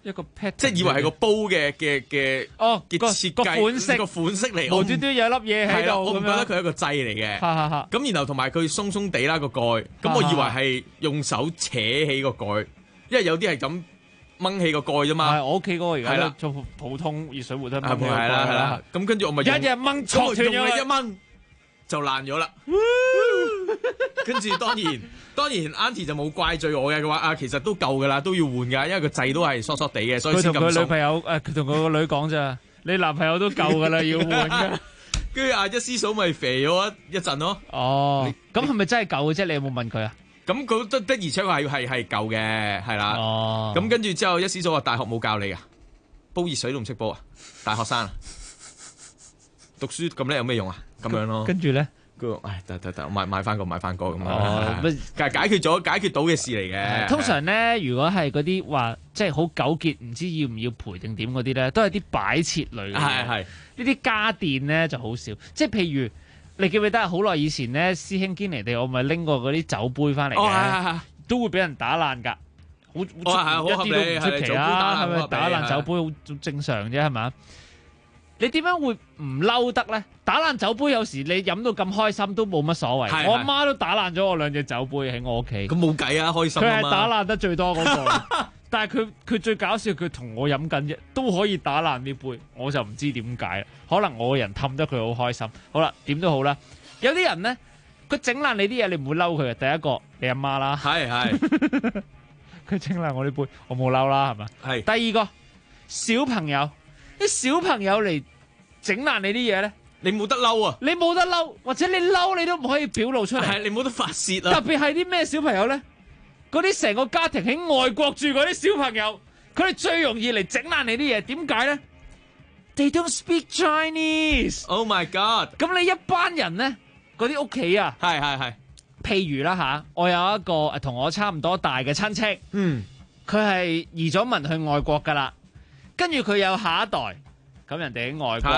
一個 pattern， 即係以為係個煲嘅嘅設計個款式嚟， 無端端有粒嘢喺度， 我唔覺得佢係一個掣嚟嘅。咁然後同埋佢鬆鬆地啦個蓋，咁我以為係用手扯起個蓋，因為有啲係咁掹起個蓋啫嘛。 我屋企嗰個而家都做普通熱水壺都掹起個蓋啦。 咁跟住我咪一日掹錯斷咗， 一掹就爛咗啦。跟住當然 Auntie 就冇怪罪我嘅，佢話其實都夠噶啦，都要換噶，因為個掣都係疏疏地嘅，所以先咁鬆。 佢同佢女朋友佢同佢個女講咋，你男朋友都夠噶啦，要換噶。 跟住一師嫂咪肥咗一陣咯。 哦，咁係咪真係夠嘅啫？你有冇問佢啊？ 咁佢的而且確係夠嘅，係啦。 哦。 咁跟住之後，一師嫂話大學冇教你噶，煲熱水都唔識煲啊，大學生啊，讀書咁叻有咩用啊？咁樣咯。 跟住咧。 得，買翻個咁樣，解決到嘅事嚟嘅。 通常咧，如果係嗰啲話即係好糾結，唔知要唔要賠定點嗰啲咧，都係啲擺設類嘅。係呢啲家電咧就好少，即係譬如你記唔記得好耐以前咧，師兄堅尼地我咪拎過嗰啲酒杯翻嚟嘅，都會俾人打爛㗎，一啲都唔出奇啊，係咪打爛酒杯好正常啫，係咪？你點樣會唔嬲得咧？打爛酒杯有時你飲到咁開心都冇乜所謂。我阿媽都打爛咗我2隻酒杯喺我屋企。咁冇計啊，開心啊嘛。 佢係打爛得最多嗰個，但係佢最搞笑，佢同我飲緊啫，都可以打爛啲杯，我就唔知點解啦。可能我個人氹得佢好開心。好啦，點都好啦。有啲人咧，佢整爛你啲嘢，你唔會嬲佢嘅。第一個你阿媽啦，佢整爛我啲杯，我冇嬲啦，係咪？係。第二個小朋友，啲小朋友嚟整爛你啲嘢咧， 你冇得嬲啊！ 你冇得嬲，或者你嬲你都唔可以表露出嚟。 係你冇得發泄啊！ 特別係啲咩小朋友咧？嗰啲成個家庭喺外國住嗰啲小朋友，佢哋最容易嚟整爛你啲嘢。點解咧 ？They don't speak Chinese. Oh my god！ 咁你一班人咧，嗰啲屋企啊， 係。 譬如啦吓，我有一個同我差唔多大嘅親戚，佢係移咗民去外國噶啦，跟住佢有下一代。咁人哋喺外國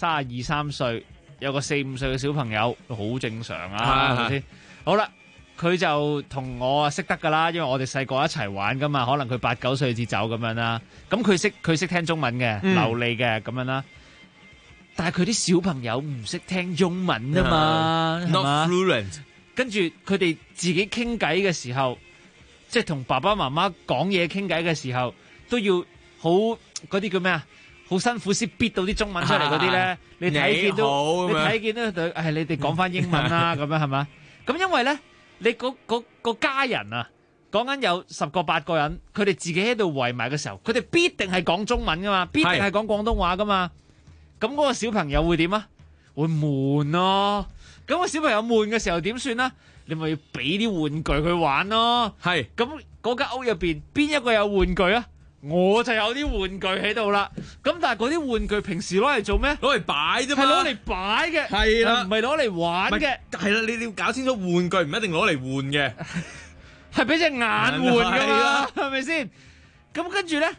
32、3歲，有個4、5歲嘅小朋友，好正常啊，係咪先？好啦，佢就同我識得噶啦，因為我哋細個一齊玩噶嘛，可能佢8、9歲至走咁樣啦。咁佢識聽中文嘅，流利嘅咁樣啦。但係佢啲小朋友唔識聽中文啊嘛，係嘛？Not fluent。跟住佢哋自己傾偈嘅時候，即係同爸爸媽媽講嘢傾偈嘅時候，都要好嗰啲叫咩啊？好辛苦先逼到啲中文出嚟嗰啲咧，你睇見都對，你哋講翻英文啦，咁樣係嘛？咁因為咧，你個家人啊，講緊有10個8個人，佢哋自己喺度圍埋嘅時候，佢哋必定係講中文噶嘛，必定係講廣東話噶嘛。咁嗰個小朋友會點啊？會悶咯。咁個小朋友悶嘅時候點算啊？你咪要俾啲玩具佢玩咯。係。咁嗰間屋入邊邊一個有玩具啊？我就有啲玩具喺度啦，咁但係嗰啲玩具平時攞嚟做咩？攞嚟擺啫嘛，係攞嚟擺嘅，係啦，唔係攞嚟玩嘅， 係啦，你要搞清楚，玩具唔一定攞嚟換嘅， 係俾隻眼換噶嘛，係咪先？咁跟住咧，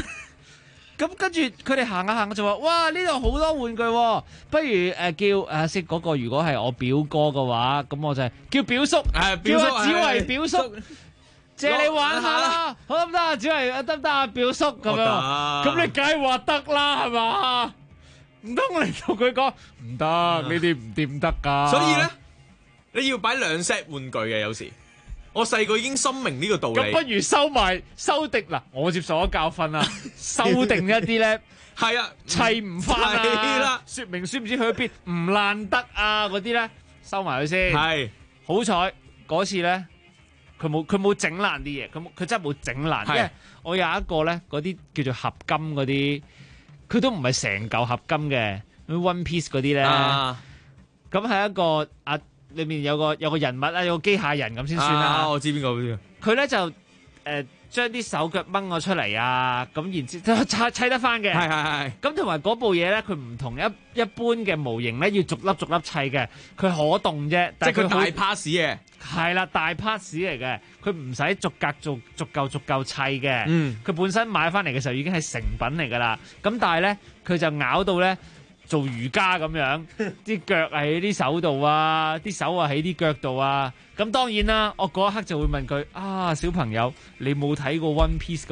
佢哋行下行下就話：哇，呢度好多玩具喎，不如叫識嗰個，如果係我表哥嘅話，咁我就係叫表叔，叫阿子維表叔。借你玩下啦，好得唔得啊？只係得唔得啊？表叔咁樣，咁你梗係話得啦，係嘛？唔通你同佢講唔得？呢啲唔掂得噶。 所以咧，你要擺2 set 玩具嘅，有時我細個已經深明呢個道理。 咁不如修訂嗱，我接受咗教訓啦，修訂一啲咧， 係啊， 砌唔翻啊，說明書唔知去咗邊，唔爛得啊嗰啲咧，收埋佢先。係，好彩嗰次咧。佢冇整爛啲嘢，佢真係冇整爛。因為我有一個咧，嗰啲叫做合金嗰啲，佢都唔係成嚿合金嘅，One Piece 嗰啲咧。咁係一個裏面有個人物啊，有個機械人咁先算啦。 我知邊個邊個。佢咧就將啲手腳掹咗出嚟啊，咁然之後砌得翻嘅。係。咁同埋嗰部嘢咧，佢唔同一般嘅模型咧，要逐粒砌嘅，佢可動啫。 即係佢大 pass 嘅。 係啦，大 pass 嚟嘅，佢唔使逐格逐嚿砌嘅。佢本身買翻嚟嘅時候已經係成品嚟噶啦。咁但係咧，佢就咬到咧做瑜伽咁樣，啲腳喺啲手度啊，啲手啊喺啲腳度啊。咁當然啦，我嗰一刻就會問佢：啊，小朋友，你冇睇過 One Piece 嘅咩？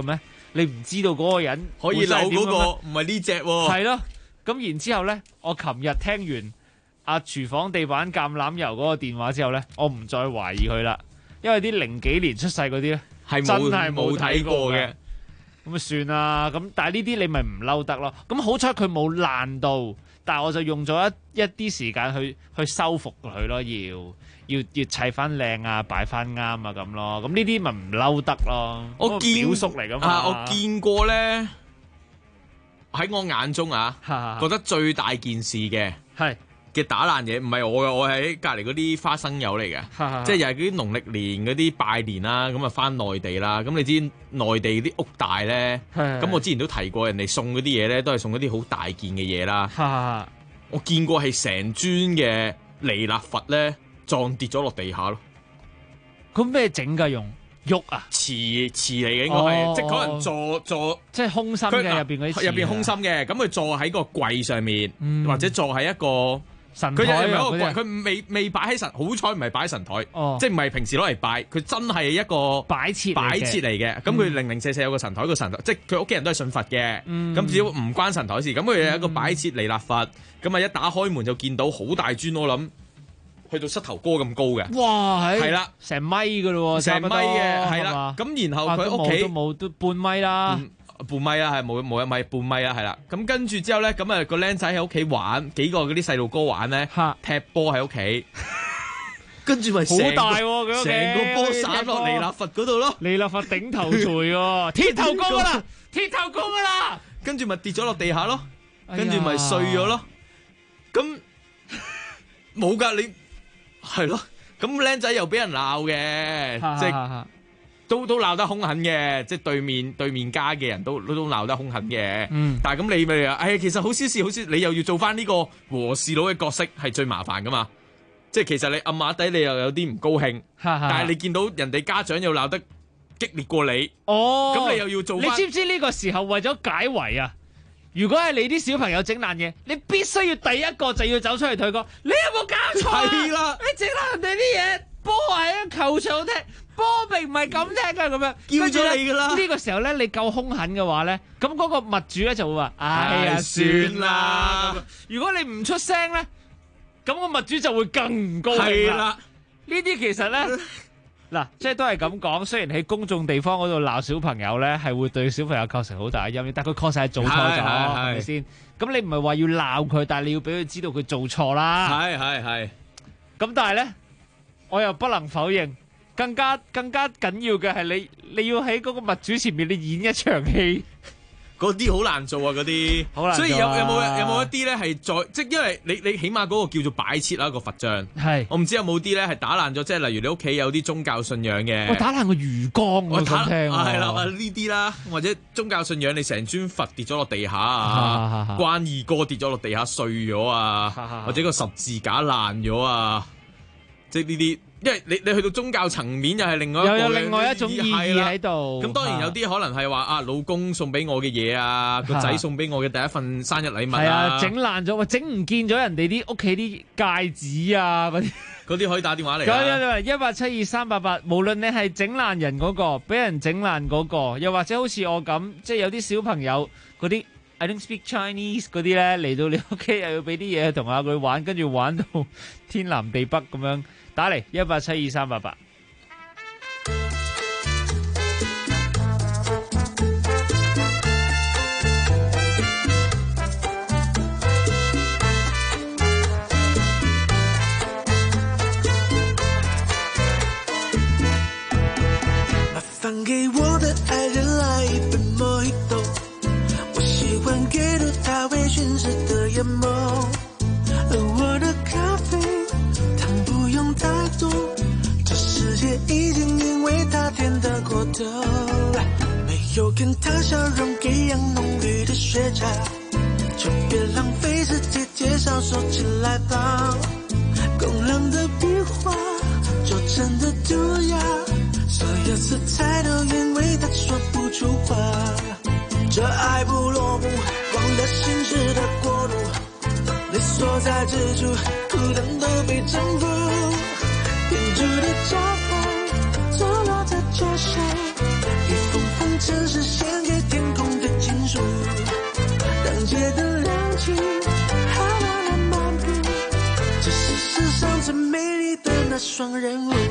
你唔知道嗰個人可以扭嗰個唔係呢隻喎。 係咯，咁然之後咧，我琴日聽完阿廚房地板橄欖油嗰個電話之後咧，我唔再懷疑佢啦，因為啲零幾年出世嗰啲咧係真係冇睇過嘅。 咁啊算啦，咁但係呢啲你咪唔嬲得咯。咁好彩佢冇爛到，但係我就用咗一啲時間去修復佢咯，要砌翻靚啊，擺翻啱啊咁咯。咁呢啲咪唔嬲得咯。 我見表叔嚟噶嘛， 我見過咧，喺我眼中覺得最大件事嘅嘅打爛嘢，唔係我嘅，我喺隔離嗰啲花生友嚟嘅，即係又係嗰啲農曆年嗰啲拜年啦，咁啊翻內地啦，咁你知內地啲屋大咧，咁我之前都提過，人哋送嗰啲嘢咧都係送一啲好大件嘅嘢啦。我見過係成磚嘅彌勒佛咧撞跌咗落地下咯。 咁咩整㗎用？玉啊？瓷嚟嘅應該係，即係可能坐即係空心嘅入邊嗰啲， 入邊空心嘅，咁佢坐喺個櫃上面，或者坐喺一個神台， 佢有一個櫃，佢未擺喺神，好彩唔係擺喺神台，即係唔係平時攞嚟拜，佢真係一個擺設嚟嘅。咁佢零零舍舍有個神台，個神台即係佢屋企人都係信佛嘅，咁只要唔關神台事，咁佢有一個擺設彌勒佛，咁啊一打開門就見到好大磚，我諗去到膝頭哥咁高嘅。 哇， 係啦， 成米㗎咯喎， 成米嘅，係啦。咁然後佢屋企都冇都半米啦。 半米啦，係冇一米，半米啦，係啦。咁跟住之後咧，咁啊個僆仔喺屋企玩，幾個嗰啲細路哥玩咧，踢波喺屋企，跟住咪好大喎，成個波灑落彌勒佛嗰度咯， 彌勒佛頂頭錘喎，鐵頭功㗎啦，鐵頭功㗎啦， 跟住咪跌咗落地下咯，跟住咪碎咗咯，咁冇㗎你係咯，咁僆仔又俾人鬧嘅，即係。都鬧得兇狠嘅，即係對面家嘅人都鬧得兇狠嘅。但係咁你咪話，其實好小事，好小事，你又要做翻呢個和事佬嘅角色，係最麻煩噶嘛。即係其實你暗馬底你又有啲唔高興，但係你見到人哋家長又鬧得激烈過你，咁你又要做翻。 你知唔知呢個時候為咗解圍啊？如果係你啲小朋友整爛嘢，你必須要第一個就要走出嚟同佢講，你有冇搞錯啊？ 係啦， 你整爛人哋啲嘢，波係喺球場踢。波並唔係咁踢噶，咁樣叫咗你噶啦。 呢個時候咧，你夠兇狠嘅話咧，咁嗰個物主咧就會話：哎呀，算啦。如果你唔出聲咧，咁個物主就會更唔高興啦。呢啲其實咧，嗱，即係都係咁講。雖然喺公眾地方嗰度鬧小朋友咧，係會對小朋友構成好大嘅陰影，但係佢確實係做錯咗，係咪先？咁你唔係話要鬧佢，但係你要俾佢知道佢做錯啦。 係。 咁但係咧，我又不能否認。更加緊要嘅係你要喺嗰個物主前面你演一場戲， 嗰啲好難做啊！嗰啲好難做啊。所以有冇一啲咧係即係因為你起碼嗰個叫做擺設啦個佛像，係我唔知有冇啲咧係打爛咗，即係例如你屋企有啲宗教信仰嘅， 我打爛個魚缸我想聽係啦呢啲啦，或者宗教信仰你成尊佛跌咗落地下啊，關二哥跌咗落地下碎咗啊，或者個十字架爛咗啊，即係呢啲。因為你去到宗教層面又係另外一種意義喺度。 咁當然有啲可能係話老公送俾我嘅嘢啊，個仔送俾我嘅第一份生日禮物啊， 整爛咗，整唔見咗人哋啲屋企啲戒指啊嗰啲可以打電話嚟。 1872388，無論你係整爛人嗰個，俾人整爛嗰個，又或者好似我咁，即係有啲小朋友嗰啲 I don't speak Chinese 嗰啲咧，嚟到你屋企又要俾啲嘢同下佢玩，跟住玩到天南地北咁樣。打嚟1872388。 麻煩給我的愛人來一杯 Mojito， 我喜歡給了他微醺時的眼眸，而我的咖啡不用太多，這世界已經因為他甜得過頭，沒有跟他笑容一樣濃郁的雪茄，就別浪費時間介紹，說起來吧，冰冷的筆畫，拙真的塗鴉，所有色彩都因為他說不出話，這愛不落幕，忘了心事的國度，你所在之處，孤單都被征服，編織的招牌，坐落在桌上，一封封城市獻給雙人舞。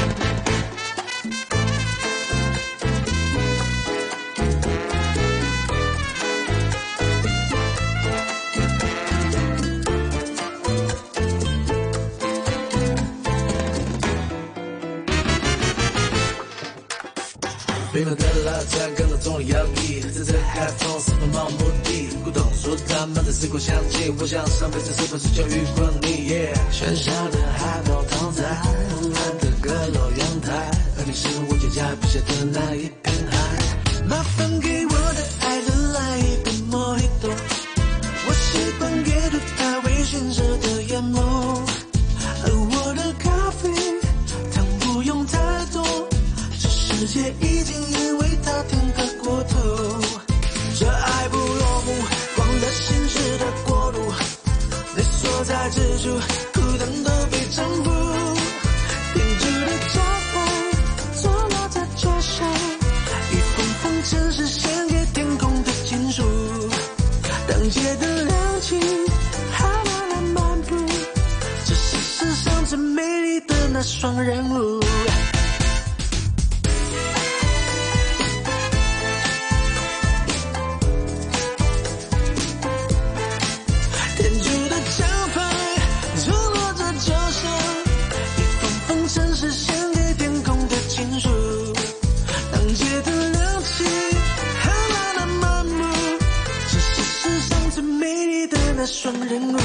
冰冷的拉赞跟着总理摇曳，在这海风是否盲目的古董，说他们的时光相近，我想上辈子是不是就遇过你？喧嚣的海报躺在蓝的阁楼阳台，而你是我眼下笔下的那一片海。麻烦给我的爱人来一个莫吉托，我习惯阅读他微醺时的眼眸，而我的咖啡糖不用太多，这世界已经因为他甜喝过头。这爱不落幕，光的心事的国度，你所在之处，孤单都被征服。编织的脚步，坐落在桌上，一封封城市献给天空的情书。当街的亮起，还慢慢漫步，这是世上最美丽的那双人舞。双人舞。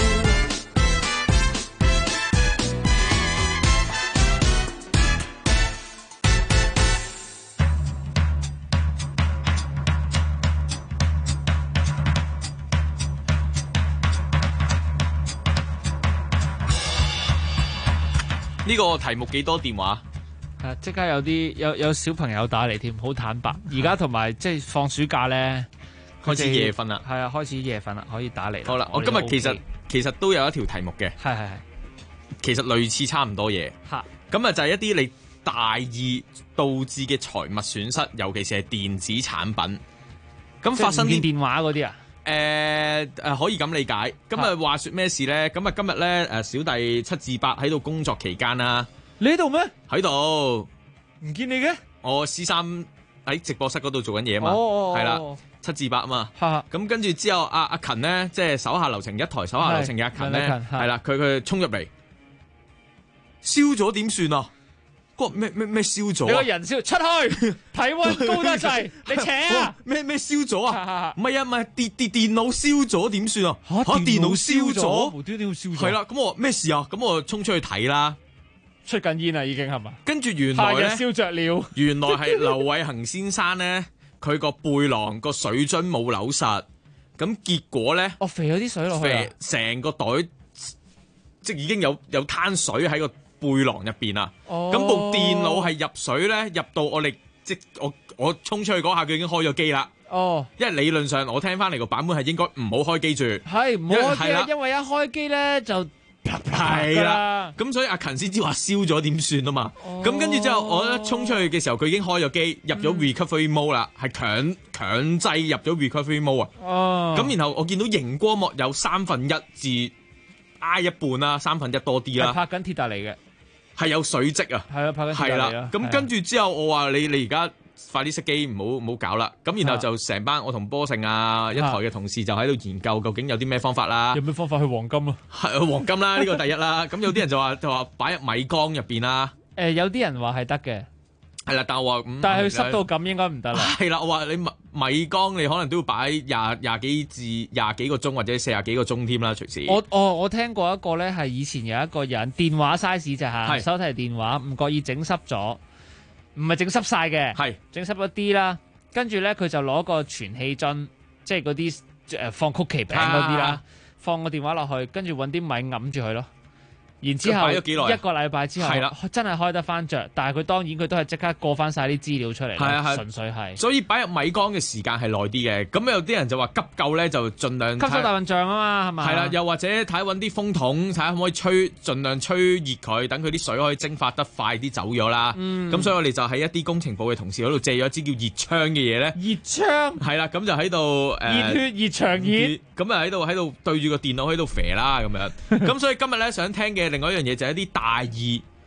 呢個題目幾多電話？ 即刻有小朋友打嚟添，好坦白。而家同埋即係放暑假咧。 開始夜瞓啦， 係啊，開始夜瞓啦，可以打嚟。 好啦，我今日其實都有一條題目嘅， 係， 其實類似差唔多嘢。咁啊就係一啲你大意導致嘅財物損失，尤其是係電子產品。咁發生啲電話嗰啲啊？ 可以咁理解。咁啊話説咩事咧？咁啊今日咧小弟7至8喺度工作期間啦。 你喺度咩？ 喺度， 唔見你嘅。 我 C3喺直播室嗰度做緊嘢嘛，係啦。7至8嘛，咁跟住之後阿勤咧，即係手下留情一台手下留情嘅阿勤咧，係啦，佢衝入嚟，燒咗點算啊？嗰個咩燒咗啊？ 你個人燒出去，體溫高得滯，你扯啊？ 咩燒咗啊？唔係啊，唔係電腦燒咗點算啊？電腦燒咗， 無端端燒咗， 係啦，咁我咩事啊？咁我衝出去睇啦， 出緊煙啦已經係嘛？ 跟住原來咧燒着了， 原來係劉偉恒先生咧。佢個背囊個水樽冇扭實，咁結果咧， 肥咗啲水落去， 成個袋即已經有灘水喺個背囊入邊啦。咁部電腦係入水咧，入到我哋即我衝出去嗰下，佢已經開咗機啦。因為理論上我聽翻嚟個版本係應該唔好開機住， 係唔好開機啊，因為一開機咧就。 係啦，咁所以阿勤先知話燒咗點算啊嘛，咁跟住之後我一衝出去嘅時候，佢已經開咗機，入咗 recovery mode 啦，係強制入咗 recovery mode 啊。咁然後我見到熒光幕有1/3至挨一半啦，1/3多啲啦。 拍緊鐵達尼嘅， 係有水漬啊。 係啊，拍緊鐵達尼啦。 咁跟住之後我話你而家快啲熄機，唔好搞啦。咁然後就成班我同波勝啊一台嘅同事就喺度研究究竟有啲咩方法啦。 有咩方法去黃金啊？ 係黃金啦，呢個第一啦。咁有啲人就話擺入米缸入邊啦。 有啲人話係得嘅。 係啦，但我話但係佢濕到咁應該唔得啦。 係啦，我話你米缸你可能都要擺廿幾至廿幾個鐘或者40幾個鐘添啦，隨時。 我聽過一個咧，係以前有一個人電話 size 就係手提電話，唔覺意整濕咗。唔係整濕晒嘅，係整濕咗啲啦。跟住咧，佢就攞個傳氣樽，即係嗰啲放曲奇餅嗰啲啦，放個電話落去，跟住揾啲米揞住佢咯。然之後一個禮拜之後，真係開得翻着，但係佢當然佢都係即刻過翻晒啲資料出嚟，純粹係。所以擺入米缸嘅時間係耐啲嘅。咁有啲人就話急救咧，就盡量吸收大笨象啊嘛，係咪？ 係啦，又或者睇下揾啲風筒，睇下可唔可以盡量吹熱佢，等佢啲水可以蒸發得快啲走咗啦。咁所以我哋就喺一啲工程部嘅同事嗰度借咗一支叫熱槍嘅嘢咧。 熱槍係啦，咁就喺度熱血熱長熱， 咁啊喺度對住個電腦喺度啡啦咁樣。咁所以今日咧想聽嘅另外一樣嘢就係一啲大意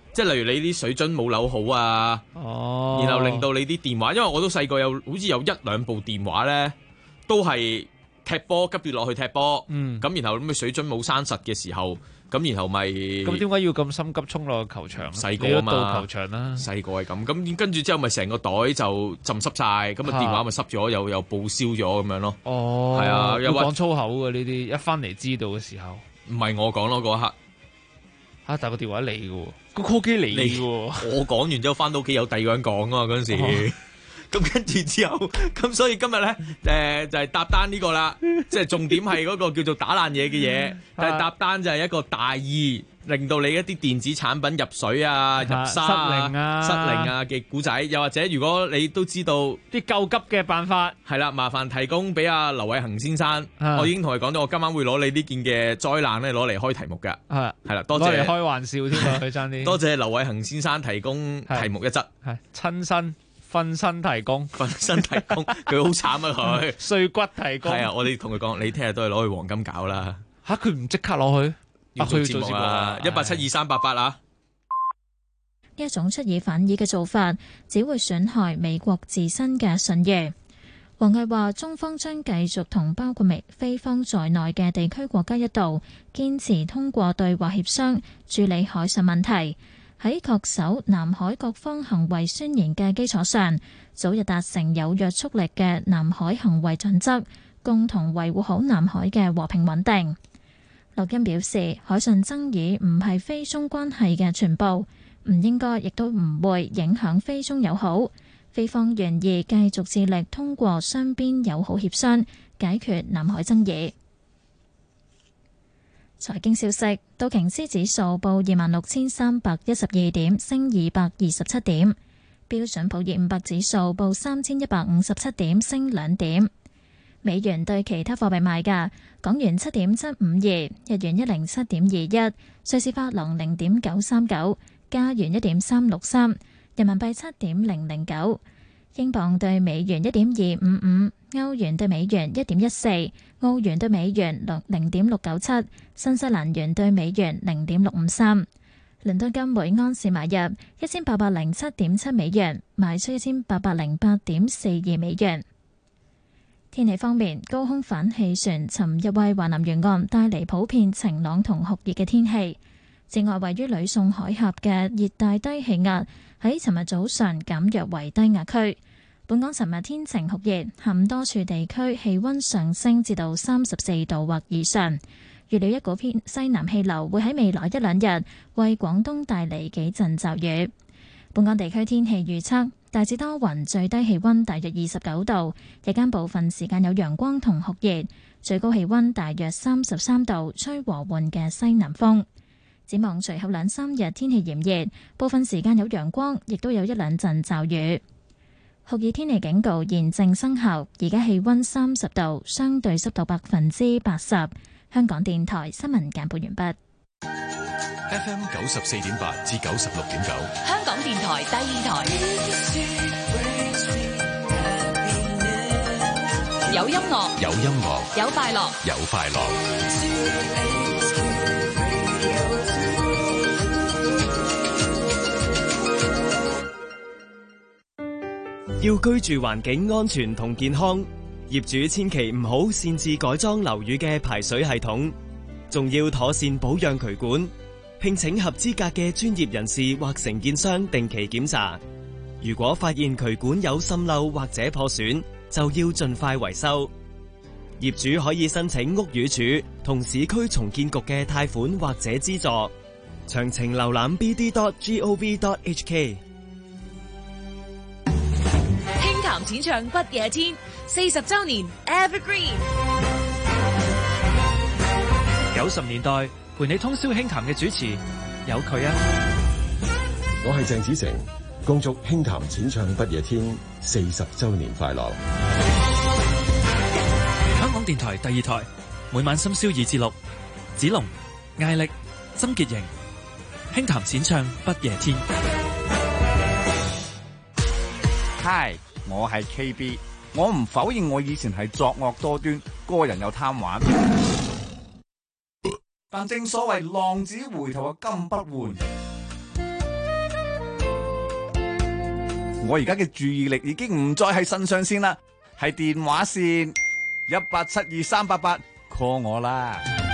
即係例如你啲水樽冇扭好啊，然後令到你啲電話，因為我都細個好似有1-2部電話咧，都係踢波急跌落去踢波，咁然後咁嘅水樽冇生實嘅時候，咁然後咪咁點解要咁心急衝落球場？ 細個啊嘛， 到球場啦， 細個係咁跟住之後咪成個袋就浸濕晒，咁啊電話咪濕咗，又報銷咗咁樣咯。係啊， 要講粗口嘅呢啲，一翻嚟知道嘅時候， 唔係我講咯嗰一刻。 但係個電話你嘅喎，個 call 機你嘅喎， 我講完之後翻到屋企有第二個人講啊嘛嗰陣時。咁跟住之後，咁所以今日咧，就係搭單呢個啦，即係重點係嗰個叫做打爛嘢嘅嘢，但係搭單就係一個大意，令到你一啲電子產品入水啊、入沙啊、失靈啊嘅故仔，又或者如果你都知道啲救急嘅辦法， 係啦，麻煩提供俾阿劉偉恒先生，我已經同佢講咗，我今晚會攞你呢件嘅災難咧攞嚟開題目㗎，係啦，多謝攞嚟開玩笑添啊，佢爭啲， 多謝劉偉恒先生提供題目一則， 係親身。分身提供， 佢好慘啊佢， 碎骨提供。 係啊，我哋同佢講，你聽日都係攞去黃金搞啦。 吓，佢唔即刻攞去？ 要做節目啊！1872388啊！ 呢一種出爾反爾嘅做法，只會損害美國自身嘅信譽。王毅話：中方將繼續同包括非方在內嘅地區國家一道，堅持通過對話協商處理海上問題。喺恪守南海各方行為宣言嘅基礎上，早日達成有約束力嘅南海行為準則，共同維護好南海嘅和平穩定。劉根表示，海上爭議唔係非中關係嘅全部，唔應該亦都唔會影響非中友好。菲方願意繼續致力通過雙邊友好協商解決南海爭議。財經消息，道瓊斯指數報26,312點，升227點；標準普爾500指數報3,157點，升2點。美元對其他貨幣賣價：港元7.752，日元107.21，瑞士法郎0.939，加元1.363，人民幣7.009。英鎊對美元1.255，歐元對美元1.14，澳元對美元0.697，新西蘭元對美元0.653。倫敦金每安士買入1807.7美元，賣出1808.42美元。天氣方面，高空反氣旋尋日為華南沿岸帶嚟普遍晴朗同酷熱嘅天氣。此外，位於呂宋海峽嘅熱帶低氣壓喺尋日早上減弱為低壓區。本港尋日天晴酷熱，下午多處地區氣溫上升至到34度或以上。預料一股偏西南氣流會喺未來1-2日為廣東帶嚟幾陣驟雨。本港地區天氣預測大致多雲，最低氣溫大約29度，日間部分時間有陽光同酷熱，最高氣溫大約33度，吹和緩嘅西南風。展望隨後2-3日天氣炎熱，部分時間有陽光，亦都有1-2陣驟雨。酷熱天氣警告現正生效，而家氣溫30度，相對濕度80%。香港電台新聞簡報完畢。 FM 94.8至96.9， 香港電台第2台，有音樂， 有音樂， 有快樂， 有快樂。 要居住環境安全同健康，業主千祈唔好擅自改裝樓宇嘅排水系統，仲要妥善保養渠管，聘請合資格嘅專業人士或承建商定期檢查。如果發現渠管有滲漏或者破損，就要盡快維修。業主可以申請屋宇署同市區重建局嘅貸款或者資助。詳情瀏覽 bd.gov.hk。 輕談淺唱不夜天40週年 Evergreen。 90年代陪你通宵輕談嘅主持有佢啊！ 我係鄭子誠，恭祝輕談淺唱不夜天40週年快樂。 香港電台第2台，每晚深宵2至6，子龍、艾力、曾潔瑩，輕談淺唱不夜天。 Hi， 我係 KB， 我唔否認我以前係作惡多端，個人又貪玩，但正所謂浪子回頭嘅金不換。 我而家嘅注意力已經唔再係腎上腺啦，係電話線1872388 call 我啦。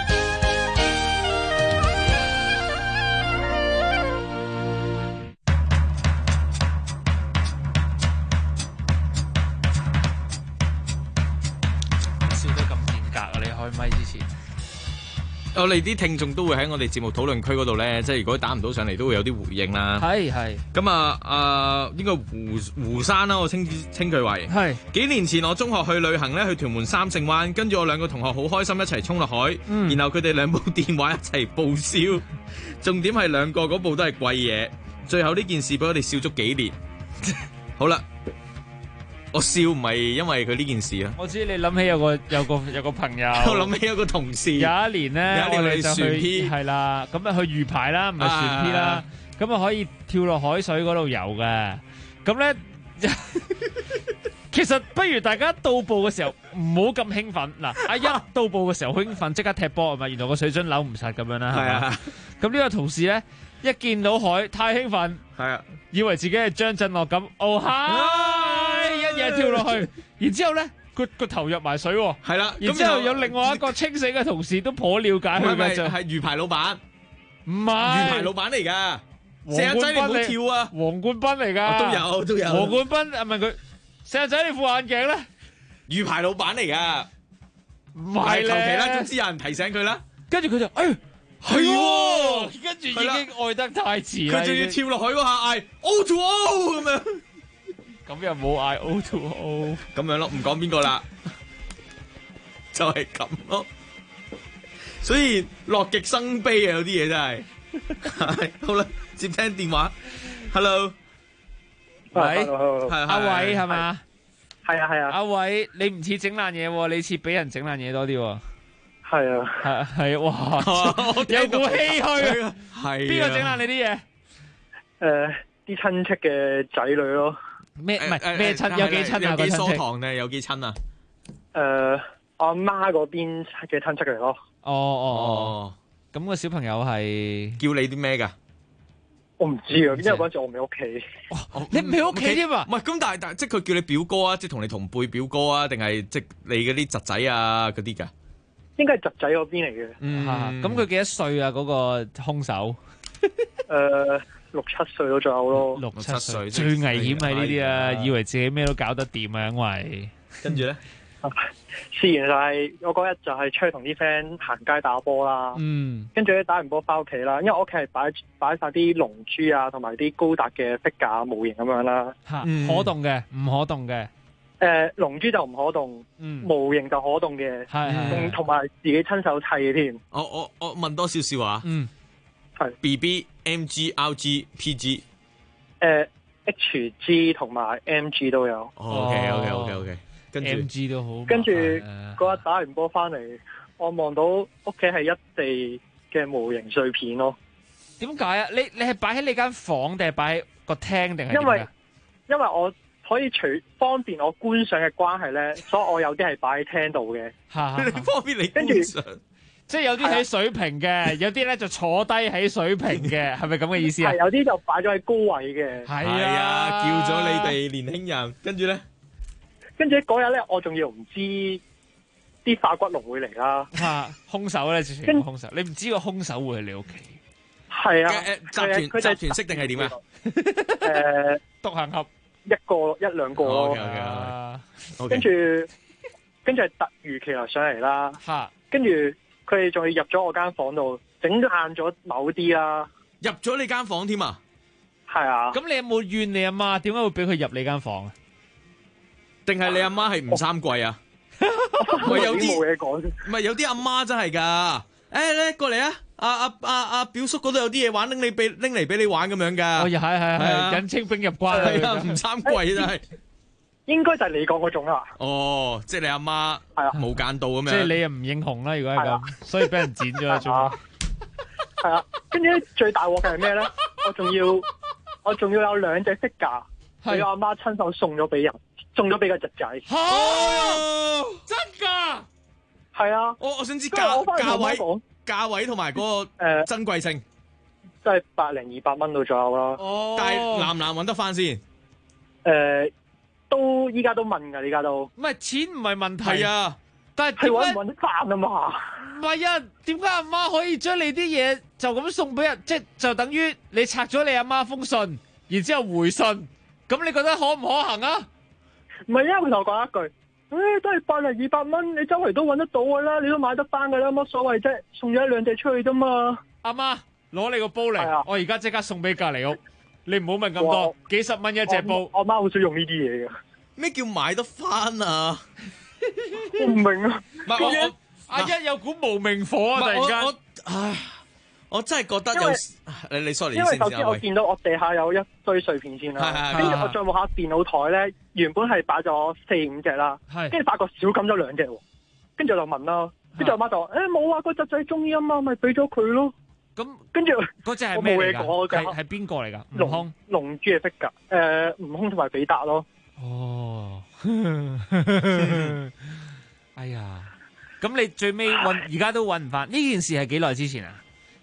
笑得咁嚴格啊！你開咪之前。 我哋啲聽眾都會喺我哋節目討論區嗰度咧，即係如果打唔到上嚟，都會有啲回應啦。 係。 咁應該胡山啦，我稱佢為。係。幾年前我中學去旅行咧，去屯門三聖灣，跟住我兩個同學好開心一齊衝落海，然後佢哋兩部電話一齊報銷，重點係兩個嗰部都係貴嘢。最後呢件事俾我哋笑足幾年。好啦。我笑唔係因為佢呢件事啊！ 我知你諗起有個朋友， 我諗起有個同事。有一年咧，我哋就去係啦，咁啊去魚排啦，唔係船 P 啦，咁啊可以跳落海水嗰度游嘅。咁咧，其實不如大家到埗嘅時候唔好咁興奮。嗱，阿一到埗嘅時候好興奮，即刻踢波係咪？原來個水樽扭唔實咁樣啦。係啊。咁呢個同事咧，一見到海太興奮，係啊，以為自己係張振樂咁，哦嗨，一嘢跳落去，然之後咧，個頭入埋水喎，係啦，然之後有另外一個清醒嘅同事都頗了解佢嘅，就係魚排老闆，唔係魚排老闆嚟噶，四眼仔你唔好跳啊，黃冠斌嚟噶，都有，黃冠斌問佢，四眼仔你副眼鏡咧，魚排老闆嚟噶，唔係咧，求其啦，總之有人提醒佢啦，跟住佢就係喎，跟住已經愛得太遲啦，佢仲要跳落海嗰下嗌 O to O 咁樣，咁又冇嗌 O to O， 咁樣咯，唔講邊個啦，就係咁咯。所以樂極生悲啊，有啲嘢真係。好啦，接聽電話 ，Hello， 喂，係阿偉係嘛？係啊，阿偉，你唔似整爛嘢喎，你似俾人整爛嘢多啲喎。係啊，係哇，有股唏噓啊！係邊個整爛你啲嘢？啲親戚嘅仔女咯。咩唔係咩親？有幾親啊？有幾疏堂咧？有幾親啊？我阿媽嗰邊嘅親戚嚟咯。哦，咁個小朋友係叫你啲咩㗎？我唔知啊，因為嗰陣時我唔喺屋企。你唔喺屋企添啊？唔係咁，但係即係佢叫你表哥啊，即係同你同輩表哥啊，定係即係你嗰啲侄仔啊嗰啲㗎？應該係侄仔嗰邊嚟嘅。咁佢幾多歲啊？嗰個兇手？6、7歲都仲有咯。6、7歲最危險係呢啲啊！以為自己咩都搞得掂啊，因為跟住咧，試完就係我嗰日就係出去同啲 friend 行街打波啦。跟住咧打完波翻屋企啦，因為我屋企係擺晒啲龍珠啊，同埋啲高達嘅 figure 模型咁樣啦。可動嘅，唔可動嘅。龍珠就唔可動，模型就可動嘅，同埋自己親手砌嘅添。我問多少少啊？係 BB、MG、RG、PG， HG 同埋 MG 都有。OK， 跟住 MG 都好。跟住嗰日打完波翻嚟，我望到屋企係一地嘅模型碎片咯。點解啊？你係擺喺你間房定係擺喺個廳定係點㗎？因為我可以方便我觀賞嘅關係咧，所以我有啲係擺喺廳度嘅，方便你觀賞。即係有啲喺水平嘅，有啲咧就坐低喺水平嘅，係咪咁嘅意思啊？係有啲就擺咗喺高位嘅。係啊，叫咗你哋年輕人，跟住咧，嗰日咧，我仲要唔知啲化骨龍會嚟啦。兇手咧，直情係兇手，你唔知個兇手會喺你屋企。係啊，集團式定係點啊？獨行俠。一兩個咯，跟住係突如其來上嚟啦，跟住佢哋仲要入咗我間房度，整爛咗某啲啦，入咗你間房添啊？係啊，咁你有冇怨你阿媽？點解會俾佢入你間房啊？定係你阿媽係吳三桂啊？有啲冇嘢講，唔係有啲阿媽真係噶，咧過嚟啊！阿表叔嗰度有啲嘢玩，拎嚟俾你玩咁樣噶。哦，係引清兵入關啊！吳三桂真係，應該就係你講嗰種啦。哦，即係你阿媽係啊，無間道咁樣。即係你又唔英雄啦，如果係咁，所以俾人剪咗一種。係啊，跟住咧最大鑊嘅係咩咧？我仲要有兩隻 figure，係我阿媽親手送咗俾人，送咗俾個侄仔。真噶？係啊。我想知價位同埋嗰個珍貴性，即係100-200蚊到左右啦。但係難唔難揾得翻先？ 都依家都問㗎，依家都。 唔係錢唔係問題啊，但係係揾唔揾得翻啊嘛？ 唔係啊，點解阿媽可以將你啲嘢就咁送俾人？即就等於你拆咗你阿媽封信，然之後回信，咁你覺得可唔可行啊？ 唔係，因為佢同我講一句，都係100-200蚊，你周圍都揾得到㗎啦，你都買得翻㗎啦，乜所謂啫？送咗1-2隻出去啫嘛。 阿媽，攞你個煲嚟，我而家即刻送俾隔離屋。你唔好問咁多，幾十蚊一隻煲。 我媽好少用呢啲嘢㗎。 咩叫買得翻啊？ 我唔明啊。 唔係我阿一有股無名火啊！突然間， 我真係覺得有你 sorry 因為首先我見到我地下有一堆碎片先啦，跟住我再望下電腦台咧，原本係擺咗4-5隻啦，跟住發覺少咁咗2隻喎，跟住我就問啦，跟住我媽就話：冇啊，個侄仔中意啊嘛，咪俾咗佢咯。 咁跟住嗰隻係咩嚟㗎？ 係係邊個嚟㗎？悟空、 龍珠嘅 figure，悟空同埋比達咯。 哦，哎呀，咁你最尾而家都揾唔翻？呢件事係幾耐之前啊？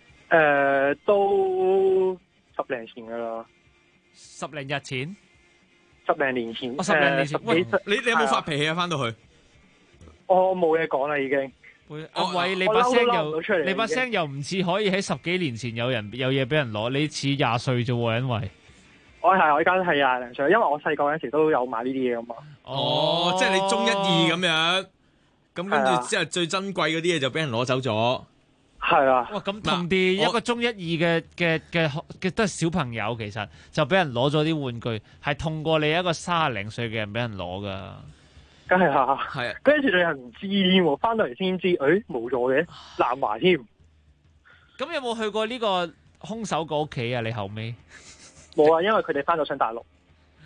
都10零前噶啦 ，10零日前 ，10零年前 ，10零年前。 喂，你有冇發脾氣啊？翻到去， 我冇嘢講啦，已經。 阿偉，你把聲又唔似可以喺10幾年前有嘢俾人攞，你似20歲啫喎，因為我而家係20零歲，因為我細個嗰陣時都有買呢啲嘢噶嘛。 哦，即係你中1、2咁樣，咁跟住之後最珍貴嗰啲嘢就俾人攞走咗。 係啊。 哇，咁同啲一個中1、2嘅都係小朋友，其實就俾人攞咗啲玩具，係痛過你一個30零歲嘅人俾人攞噶。 梗係啦， 係啊， 嗰陣時你係唔知喎，翻到嚟先知，冇咗嘅，爛埋添。 咁有冇去過呢個兇手個屋企啊？你後尾冇啊，因為佢哋翻咗上大陸。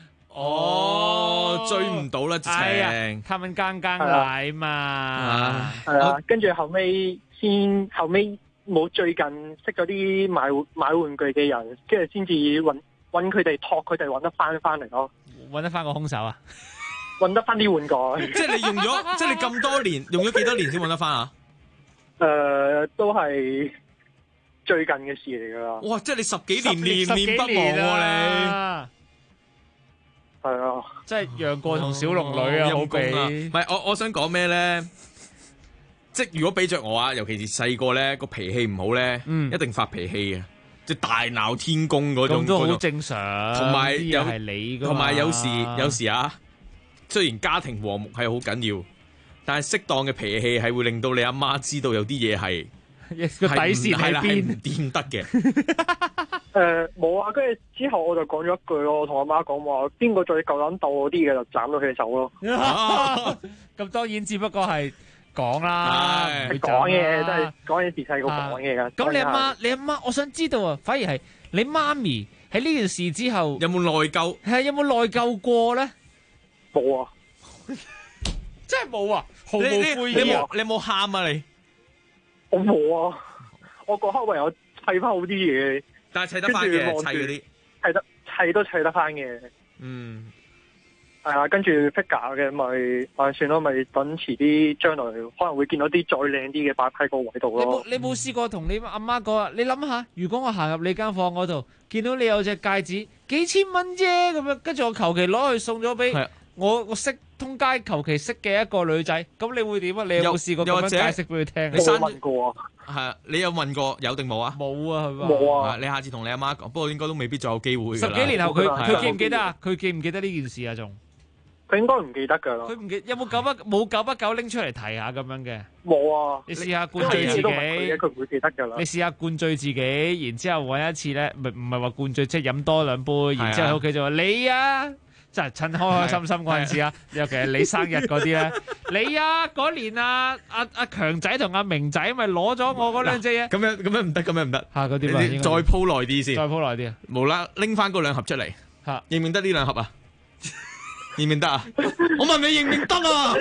追唔到啦，直情。 他們剛剛來嘛。 係啊，跟住後尾冇最近識咗啲買玩具嘅人，跟住先至揾佢哋託佢哋揾得翻嚟咯。 揾得翻個兇手啊？ 揾得翻啲玩具， 即係你用咗，即係你咁多年用咗幾多年先揾得翻啊？ 都係最近嘅事嚟噶啦。 哇！即係你10幾年念念不忘喎，你係啊， 即係楊過同小龍女啊，好比。 唔係我想講咩咧？即係如果俾着我啊，尤其是細個咧個脾氣唔好咧，一定發脾氣嘅，即係大鬧天宮嗰種。 咁都好正常。 同埋係你， 同埋有時啊。雖然家庭和睦係好緊要，但係適當嘅脾氣係會令到你阿媽知道有啲嘢係個底線喺邊， 唔掂得嘅。 冇啊，跟住之後我就講咗一句咯，我同阿媽講話，邊個再夠膽鬥嗰啲嘅就斬咗佢隻手咯。 咁當然只不過係講啦， 講嘢都係講嘢，自細個講嘢噶。 咁你阿媽，我想知道啊，反而係你媽咪喺呢件事之後有冇內疚？ 係有冇內疚過咧？ 冇啊， 真係冇啊，毫無悔意啊！ 你有冇喊啊？你我冇啊，我嗰刻唯有砌翻好啲嘢， 但係砌得翻嘅，砌嗰啲砌都砌得翻嘅。係啊，跟住 figure 嘅咪算咯，咪等遲啲將來可能會見到啲再靚啲嘅擺喺個位度咯。 你冇試過同你阿媽講啊？你諗下，如果我行入你間房嗰度，見到你有隻戒指幾千蚊啫，咁樣跟住我求其攞去送咗俾我識通街求其識嘅一個女仔，咁你會點啊？你有冇試過咁樣解釋俾佢聽？ 你冇問過啊？ 係啊，你有問過有定冇啊？ 冇啊， 冇啊！ 你下次同你阿媽講，不過應該都未必再有機會。 10幾年後佢記唔記得啊？佢記唔記得呢件事啊？仲佢應該唔記得㗎啦。 佢唔記有冇久不久拎出嚟提下咁樣嘅？ 冇啊！ 你試下灌醉自己， 佢唔會記得㗎啦。 你試下灌醉自己，然之後揾一次咧，唔係話灌醉，即係飲多2杯，然之後喺屋企就話你啊！就係趁開開心心嗰陣時啊，尤其係你生日嗰啲咧，你啊嗰年啊阿強仔同阿明仔咪攞咗我嗰2隻嘢， 咁樣唔得，咁樣唔得嚇嗰啲你再鋪耐啲先， 再鋪耐啲啊， 無啦拎翻嗰2盒出嚟嚇，認唔認得呢2盒啊？認唔認得啊？我問你認唔認得啊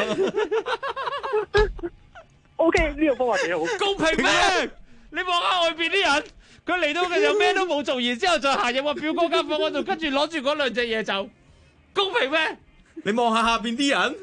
？OK， 呢個方法幾好， 公平咩？你望下外邊啲人，佢嚟到嘅時候咩都冇做，然之後再行入我表哥間房嗰度，跟住攞住嗰2隻嘢走。公平咩？ 你望下下邊啲人，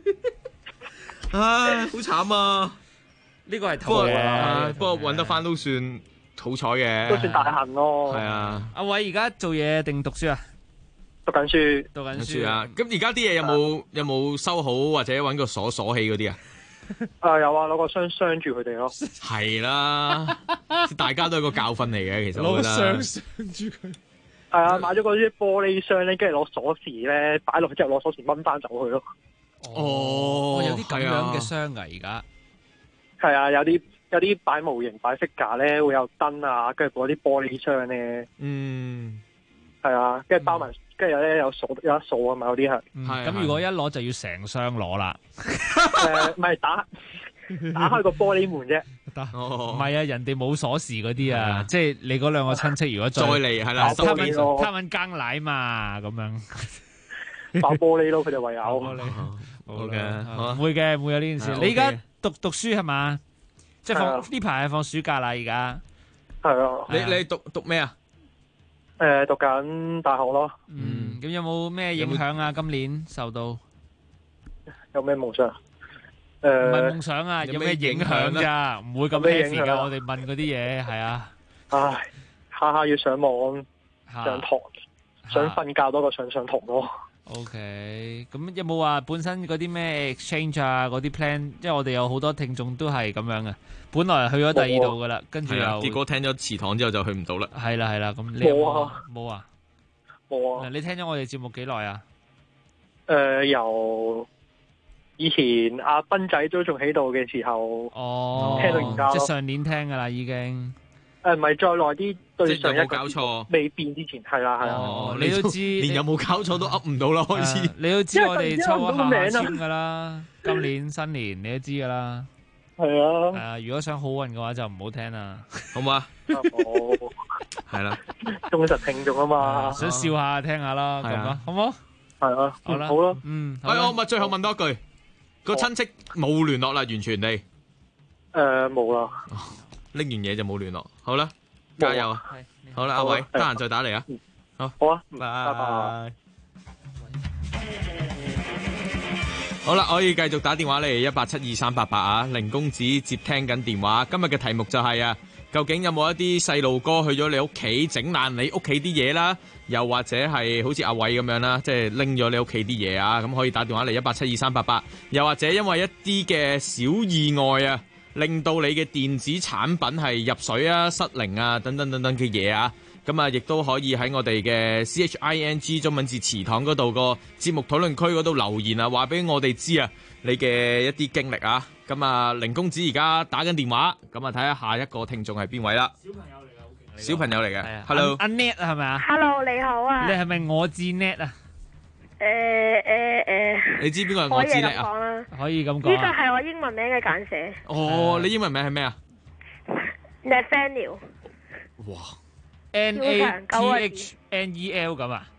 唉，好慘啊！ 呢個係頭嘅， 不過揾得翻都算好彩嘅， 都算大幸咯。 係啊， 阿偉而家做嘢定讀書啊？ 讀緊書， 讀緊書啊！咁而家啲嘢有冇收好或者揾個鎖起嗰啲啊？ 有啊，攞個箱傷住佢哋咯。 係啦，大家都係個教訓嚟嘅，其實我覺得。攞個箱傷住佢。 係啊，買咗嗰啲玻璃箱咧，跟住攞鎖匙咧擺落去之後攞鎖匙掹翻走去咯。 哦，有啲咁樣嘅箱㗎，而家。 係啊，有啲擺模型擺 figure 咧會有燈啊，跟住嗰啲玻璃箱咧。 嗯。 係啊，跟住包埋，跟住咧有得數啊嘛，有啲係。 咁如果一攞就要成箱攞啦。 唔係打開個玻璃門啫。 唔係啊，人哋冇鎖匙嗰啲啊，即係你嗰兩個親戚如果再嚟係啦， 貪更奶嘛咁樣。 爆玻璃咯，佢哋唯有。 好嘅，唔會嘅，唔會有呢件事。你而家讀書係嘛？即係呢排係放暑假啦，而家。 係啊。 你讀咩啊？ 讀緊大學咯。 咁有冇咩影響啊？今年受到有咩夢想？ 唔係夢想啊，有咩影響咋？唔會咁 heavy 噶。我哋問嗰啲嘢係啊。 唉，下下要上網上堂，想瞓覺多過上堂咯。 OK，咁有冇話本身嗰啲咩 exchange 啊嗰啲 plan？即係我哋有好多聽眾都係咁樣嘅，本來去咗第二度噶啦，跟住又結果聽咗祠堂之後就去唔到啦。 係啦，咁你冇啊？ 冇啊？ 冇啊！ 你聽咗我哋節目幾耐啊？ 由以前阿斌仔都仲喺度嘅時候，聽到而家咯。 即係上年聽噶啦，已經。 唔係再耐啲，對上一個搞錯未變之前，係啦。 你都知連有冇搞錯都噏唔到啦，開始。 你都知我哋抽咗下籤噶啦，今年新年你都知噶啦。 係啊。如果想好運嘅話就唔好聽啦， 好嘛？ 好。係啦，忠實聽眾啊嘛。 想笑下聽下啦，咁啊，好唔好？ 係啊， 好啦， 好咯。 我咪最後問多一句，個親戚冇聯絡啦，完全地。 冇啦。 拎完嘢就冇聯絡，好啦，加油啊！好啦，阿偉，得閒再打嚟啊！ 好啊， 拜拜。好啦，可以繼續打電話嚟1872388啊，凌公子接聽緊電話。今日嘅題目就係究竟有冇一啲細路哥去咗你屋企整爛你屋企啲嘢啦？又或者係好似阿偉咁樣啦，即係拎咗你屋企啲嘢啊？咁可以打電話嚟1872388。又或者因為一啲嘅小意外啊，令到你嘅電子產品係入水啊、失靈啊等等等等嘅嘢啊，咁啊亦都可以喺我哋嘅 CHING 中文字祠堂嗰度個節目討論區嗰度留言啊，話俾我哋知啊你嘅一啲經歷啊。咁啊，凌公子而家打緊電話，咁啊睇下下一個聽眾係邊位啦。小朋友嚟嘅，Hello， 阿 Net 係咪啊 ？Hello， 你好啊。 你係咪我至 Net 啊？ 你知邊個係我知叻啊？ 可以咁講。 呢個係我英文名嘅簡寫。 哦，你英文名係咩啊 ？Nathaniel。 哇 ！NATHNEL 咁啊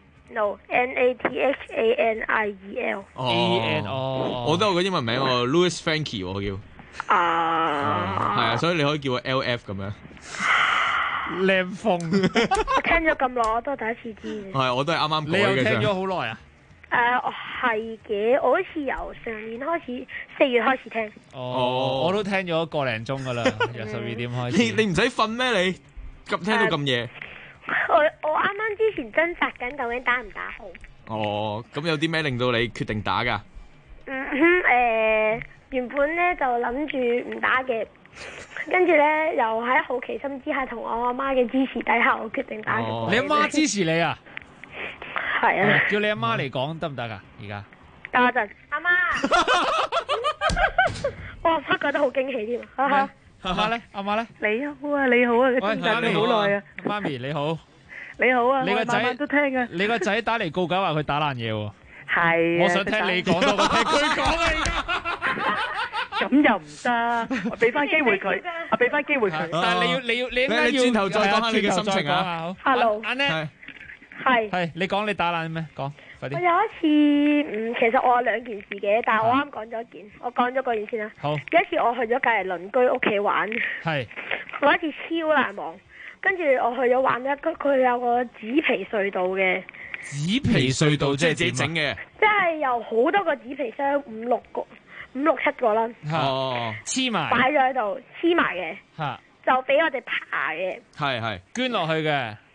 ？No，NATHANIEL。 我都有個英文名喎 ，Louis Frankie 我叫。係啊，所以你可以叫我 LF 咁樣。 靚風。 我聽咗咁耐，我都第一次知。 係，我都係啱啱改嘅啫。 你又聽咗好耐啊？ 係嘅，我好似由上年開始4月開始聽。 我都聽咗個零鐘噶啦，由12點開始。 你唔使瞓咩？你咁聽到咁夜？ 我啱啱之前掙扎緊究竟打唔打好。 咁有啲咩令到你決定打噶？ 原本咧就諗住唔打嘅，跟住咧又喺好奇心之下，同我阿媽嘅支持底下，我決定打。 你阿媽支持你啊？ 係啊。 叫你阿媽嚟講得唔得噶？而家等我陣，阿媽。我阿媽覺得好驚喜添。 阿媽咧？阿媽咧？ 你好啊，你好啊，你等咗好耐啊。 媽咪你好。 你好啊， 你個仔晚晚都聽啊。 你個仔打嚟告解話佢打爛嘢喎。 係。 我想聽你講多過聽佢講啊！而家。 咁又唔得，我俾翻機會佢，我俾翻機會佢。 但係你應該要轉頭再講下你嘅心情啊。 Hello， 阿 Net， 係你講你打爛咩？講快啲。 我有一次，其實我有兩件事嘅，但係我啱講咗一件，我講咗嗰件先啦。 好。 有一次我去咗隔離鄰居屋企玩， 係。 我一次超難忘，跟住我去咗玩一個，佢有個紙皮隧道嘅。 紙皮隧道即係自己整嘅。 即係有好多個紙皮箱，5、6個。5、6、7個啦， 黐埋， 擺咗喺度，黐埋嘅，就俾我哋爬嘅， 係捐落去嘅，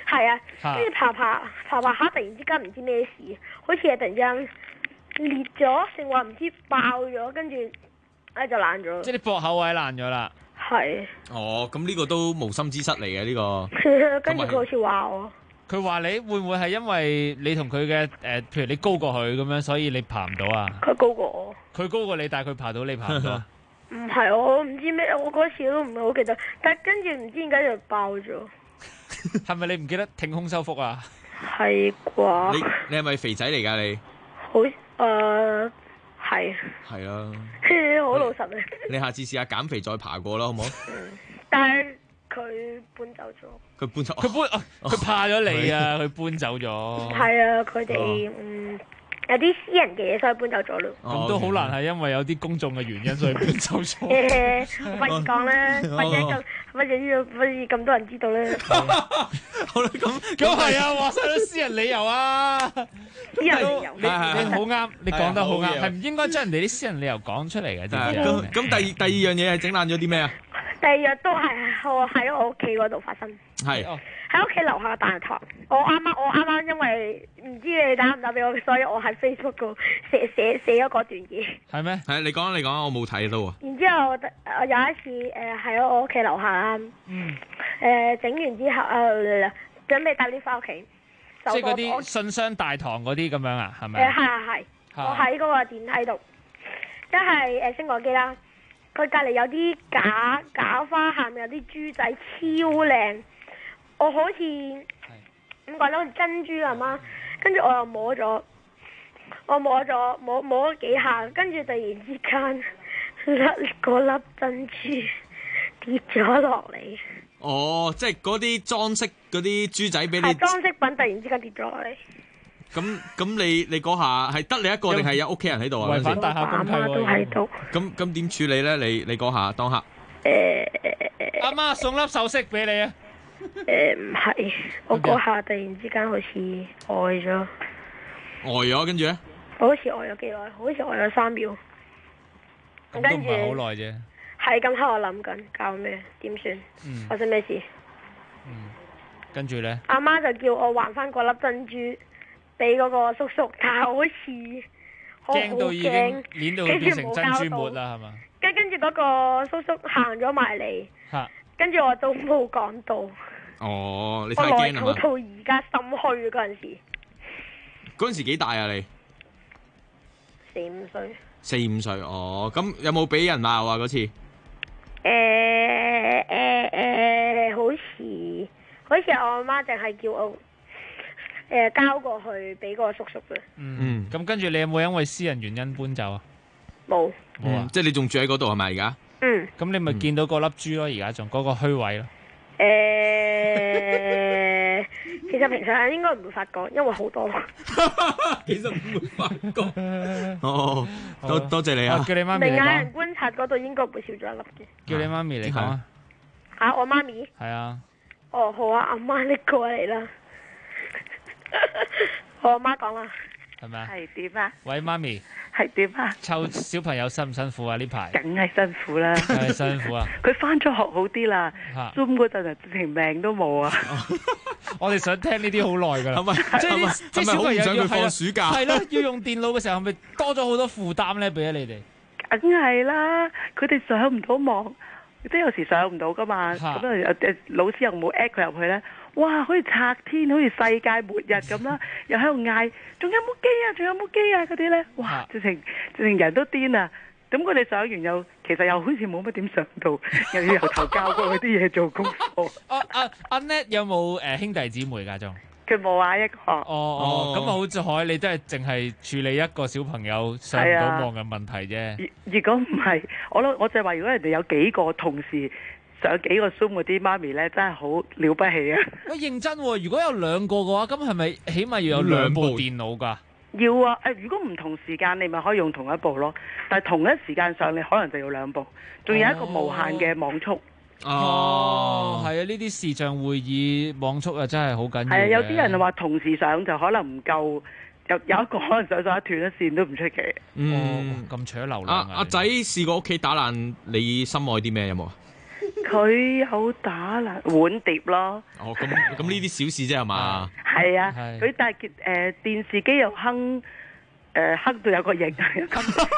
係啊，跟住爬下，突然之間唔知咩事，好似係突然之間裂咗，定話唔知爆咗，跟住就爛咗。 即係啲膊口位爛咗啦。 係。 哦，咁呢個都無心之失嚟嘅呢個。 跟住佢好似話我。 佢話你會唔會係因為你同佢嘅譬如你高過佢咁樣，所以你爬唔到啊？ 佢高過我。佢高過你，但係佢爬到，你爬唔到。 唔係，我唔知咩，我嗰次都唔係好記得，但係跟住唔知點解就爆咗。 係咪你唔記得挺胸收腹啊？ 係啩？ 你係咪肥仔嚟㗎你？ 好係。 係啊。 好老實啊！ 你下次試下減肥再爬過啦，好唔好？ 但係佢搬走咗。 佢怕咗你啊！佢搬走咗。 係啊，佢哋有啲私人嘅嘢，所以搬走咗咯。 咁都好難係因為有啲公眾嘅原因所以搬走咗。 不如講啦，或者咁多人知道咧。 好啦，咁係啊，話晒都私人理由啊。 私人理由， 你好啱，你講得好啱，係唔應該將人哋啲私人理由講出嚟嘅，知唔知？ 咁第二樣嘢係整爛咗啲咩啊？ 第二日都係喺我屋企嗰度發生。 係。 喺屋企樓下嘅大堂，我啱啱因為唔知你打唔打俾我，所以我喺 Facebook 度寫咗嗰段嘢。 係咩？ 係你講，我冇睇到啊。 然之後我有一次喺我屋企樓下啦，整完之後準備搭 lift 翻屋企， 即係嗰啲信箱大堂嗰啲咁樣啊？係咪？ 係，我喺嗰個電梯度，即係升降機啦。佢隔離有啲假花，下面有啲珠仔超靚。我好似咁講得好似珍珠咁啦，跟住我又摸咗幾下，跟住突然之間嗰粒珍珠跌咗落嚟。 哦，即係嗰啲裝飾嗰啲珠仔俾你。 係裝飾品，突然之間跌咗落嚟。 咁你嗰下係得你一個定係有屋企人喺度啊？ 違反大廈公契喎。 都喺度。 咁點處理咧？你嗰下當刻。 阿媽送粒首飾俾你啊！ 唔係，我嗰下突然之間好似呆咗。 呆咗，跟住咧？ 我好似呆咗幾耐？好似呆咗3秒。 咁都唔係好耐啫。 係咁喺我諗緊教咩？點算？發生咩事？ 跟住咧？ 阿媽就叫我還翻嗰粒珍珠俾嗰個叔叔，但係好似驚到已經攣到變成珍珠末啦，係嘛？ 跟住嗰個叔叔行咗埋嚟。跟住我都冇講到。 哦，你太驚啦嘛！ 我內肚到而家心虛嗰陣時。 嗰陣時幾大啊你 ？4-5歲。 4-5歲哦，咁有冇俾人鬧啊嗰次？ 好似我阿媽淨係叫我交過去俾個叔叔嘅。 咁跟住你有冇因為私人原因搬走啊？ 冇。 冇啊！ 即係你仲住喺嗰度係咪而家？ 咁你咪見到嗰粒珠咯，而家仲嗰個虛位咯。 其實平常應該唔會發覺，因為好多。 其實唔會發覺。哦，多謝你啊！ 叫你媽咪嚟講。 明眼人觀察嗰度應該會少咗一粒嘅。 叫你媽咪嚟講啊！ 我媽咪。 係啊。 哦，好啊，阿媽你過嚟啦。我阿媽講啦。 係咪啊？ 係點啊？ 喂，媽咪。 係點啊？ 湊小朋友辛唔辛苦啊？呢排梗係辛苦啦， 梗係辛苦啊！ 佢翻咗學好啲啦，Zoom 嗰陣直情命都冇啊！ 我哋想聽呢啲好耐噶啦， 係咪？ 即係小朋友想佢放暑假， 係咯，要用電腦嘅時候，係咪多咗好多負擔咧？俾咗你哋， 梗係啦，佢哋上唔到網，即係有時上唔到噶嘛，咁老師又冇 add 佢入去咧。哇！好似拆天，好似世界末日咁啦，又喺度嗌，仲有冇機啊？仲有冇機啊？嗰啲咧，哇！直情人都癲啊！咁佢哋上完其實又好似冇乜點上到，又要由頭教過佢啲嘢做功課。 阿 Net 有冇兄弟姊妹㗎？仲佢冇啊，一個。 咁啊好彩，你都係淨係處理一個小朋友上唔到網嘅問題啫。 如果唔係，我就係話，如果人哋有幾個同時上幾個 Zoom 嗰啲媽咪咧，真係好了不起啊！ 喂，認真喎，如果有2個嘅話，咁係咪起碼要有2部電腦㗎？ 要啊！如果唔同時間，你咪可以用同一部咯。但係同一時間上，你可能就要2部，仲有一個無限嘅網速。 係啊！呢啲視像會議網速啊，真係好緊要。 係啊，有啲人話同時上就可能唔夠，有一個可能上一斷咗線都唔出奇。 咁搶流量阿仔試過屋企打爛你心愛啲咩有冇啊？ 佢佢有打爛碗碟咯。 哦，咁呢啲小事啫係嘛？ 係啊，佢但係電視機又哼。黑到有個影， 黑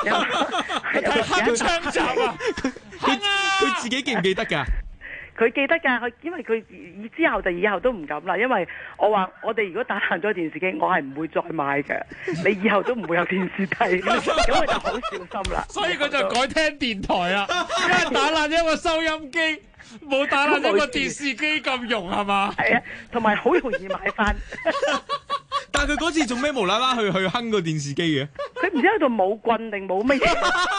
槍閘啊！ 佢自己記唔記得㗎？ 佢記得㗎，因為佢之後就以後都唔敢啦。因為我話我哋如果打爛咗電視機，我係唔會再買嘅。你以後都唔會有電視睇，咁佢就好小心啦。 所以佢就改聽電台啦，因為打爛咗個收音機，冇打爛咗個電視機咁用係嘛？ 係啊，同埋好容易買翻。 但係佢嗰次做咩無啦啦去哼個電視機嘅？ 佢唔知喺度冇棍定冇乜嘢，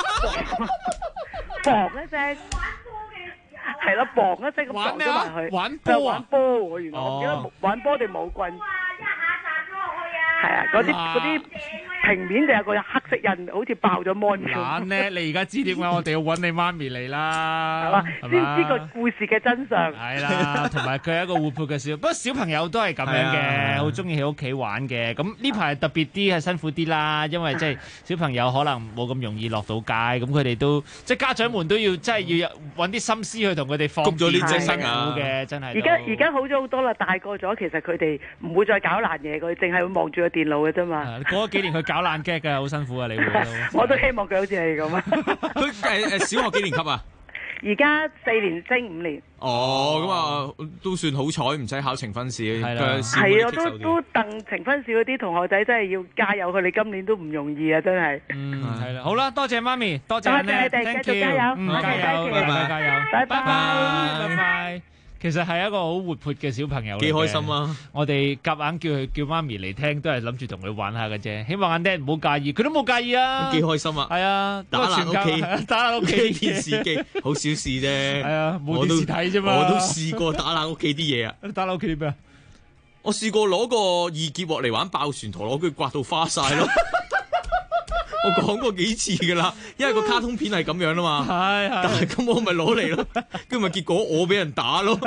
砰一聲，係咯，砰一聲咁撞咗埋去。 玩波玩波喎，原來我唔記得玩波定冇棍。係啊，嗰啲平面就有個黑色印，好似爆咗 mon 咁。 懶咧，你而家知點解我哋要揾你媽咪嚟啦？ 係嘛，先知個故事嘅真相。 係啦，同埋佢係一個活潑嘅小，不過小朋友都係咁樣嘅，好中意喺屋企玩嘅。咁呢排特別啲係辛苦啲啦，因為即係小朋友可能冇咁容易落到街，咁佢哋都即係家長們都要真係要揾啲心思去同佢哋放咗啲精神嘅，真係。 而家好咗好多啦，大個咗，其實佢哋唔會再搞爛嘢，佢淨係會望住個電腦嘅啫嘛。 過咗幾年佢搞爛 gag 嘅，好辛苦啊！你會我都希望佢好似你咁啊。 佢小學幾年級啊？ 而家4年升5年。 哦，咁啊都算好彩，唔使考呈分試。 係啊，都戥呈分試嗰啲同學仔真係要加油，佢哋今年都唔容易啊！真係。 係啦，好啦，多謝媽咪，多謝你哋，繼續加油，加油，拜拜，加油，拜拜，拜拜。其實係一個好活潑嘅小朋友， 幾開心啊！ 我哋夾硬叫媽咪嚟聽，都係諗住同佢玩下嘅啫。希望阿爹唔好介意，佢都冇介意啊！ 幾開心啊！ 係啊， 打爛屋企電視機，好小事啫。係啊，冇電視睇啫嘛。 我都試過打爛屋企啲嘢啊！ 打爛屋企啲咩啊？ 我試過攞個易潔鑊嚟玩爆旋陀螺，佢刮到花晒咯。我講過幾次噶啦，因為個卡通片係咁樣啦嘛，但係咁我咪攞嚟咯，跟住咪結果我俾人打咯，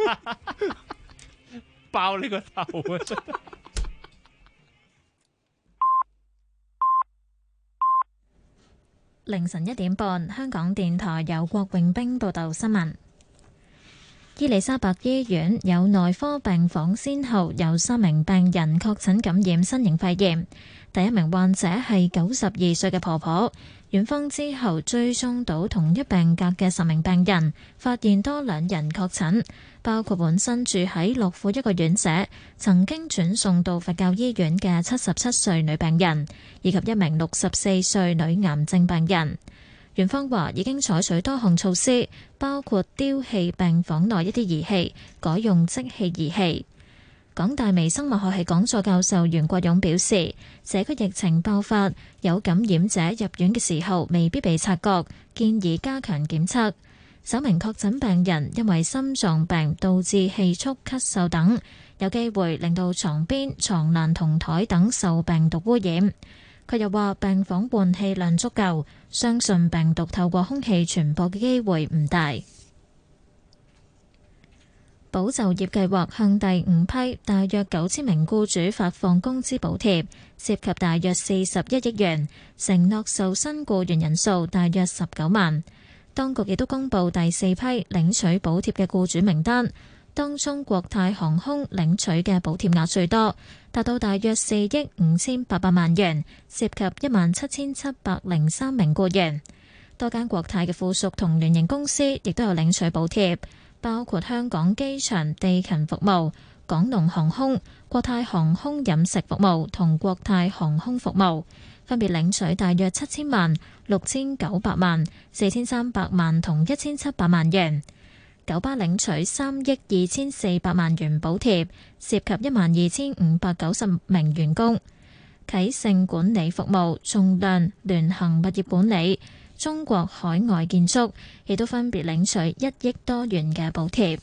爆呢個頭啊！ 凌晨1點半，香港電台由郭永兵報道新聞。伊利沙伯醫院有內科病房先後有3名病人確診感染新型肺炎。第一名患者係92歲嘅婆婆，院方之後追蹤到同一病格嘅10名病人，發現多2人確診，包括本身住喺樂富一個院舍，曾經轉送到佛教醫院嘅77歲女病人，以及一名64歲女癌症病人。院方話已經採取多項措施，包括丟棄病房內一啲儀器，改用即棄儀器。港大微生物學系講座教授袁國勇表示，社區疫情爆發，有感染者入院嘅時候未必被察覺，建議加強檢測。首名確診病人因為心臟病導致氣促、咳嗽等，有機會令到床邊、床欄同台等受病毒污染。佢又話病房換氣量足夠，相信病毒透過空氣傳播嘅機會唔大。保就業計劃向第5批大約9000名僱主發放工資補貼，涉及大約41億元，承諾受薪僱員人數大約19萬。當局亦都公布第4批領取補貼嘅僱主名單，當中國泰航空領取嘅補貼額最多，達到大約4億5800萬元，涉及17703名僱員。多間國泰嘅附屬同聯營公司亦都有領取補貼，包括香港機場地勤服務、港龍航空、國泰航空飲食服務同國泰航空服務，分別領取大約7000萬、6900萬、4300萬同1700萬元。九巴領取3億2400萬元補貼，涉及12590名員工。啟盛管理服務、仲量聯行物業管理、中國海外建築亦都分別領取1億多元嘅補貼。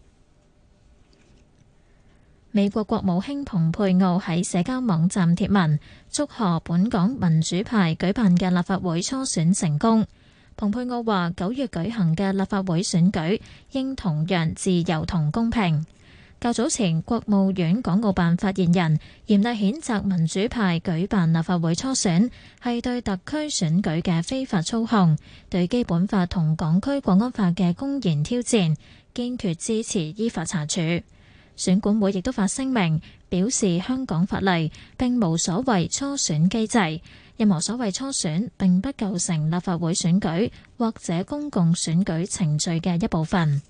美國國務卿蓬佩奧喺社交網站貼文，祝賀本港民主派舉辦嘅立法會初選成功。蓬佩奧話：9月舉行嘅立法會選舉應同樣自由同公平。 較早前，國務院港澳辦發言人嚴厲譴責民主派舉辦立法會初選係對特區選舉嘅非法操控，對基本法同港區國安法嘅公然挑戰，堅決支持依法查處。選管會亦都發聲明表示，香港法例並無所謂初選機制，任何所謂初選並不構成立法會選舉或者公共選舉程序嘅一部分。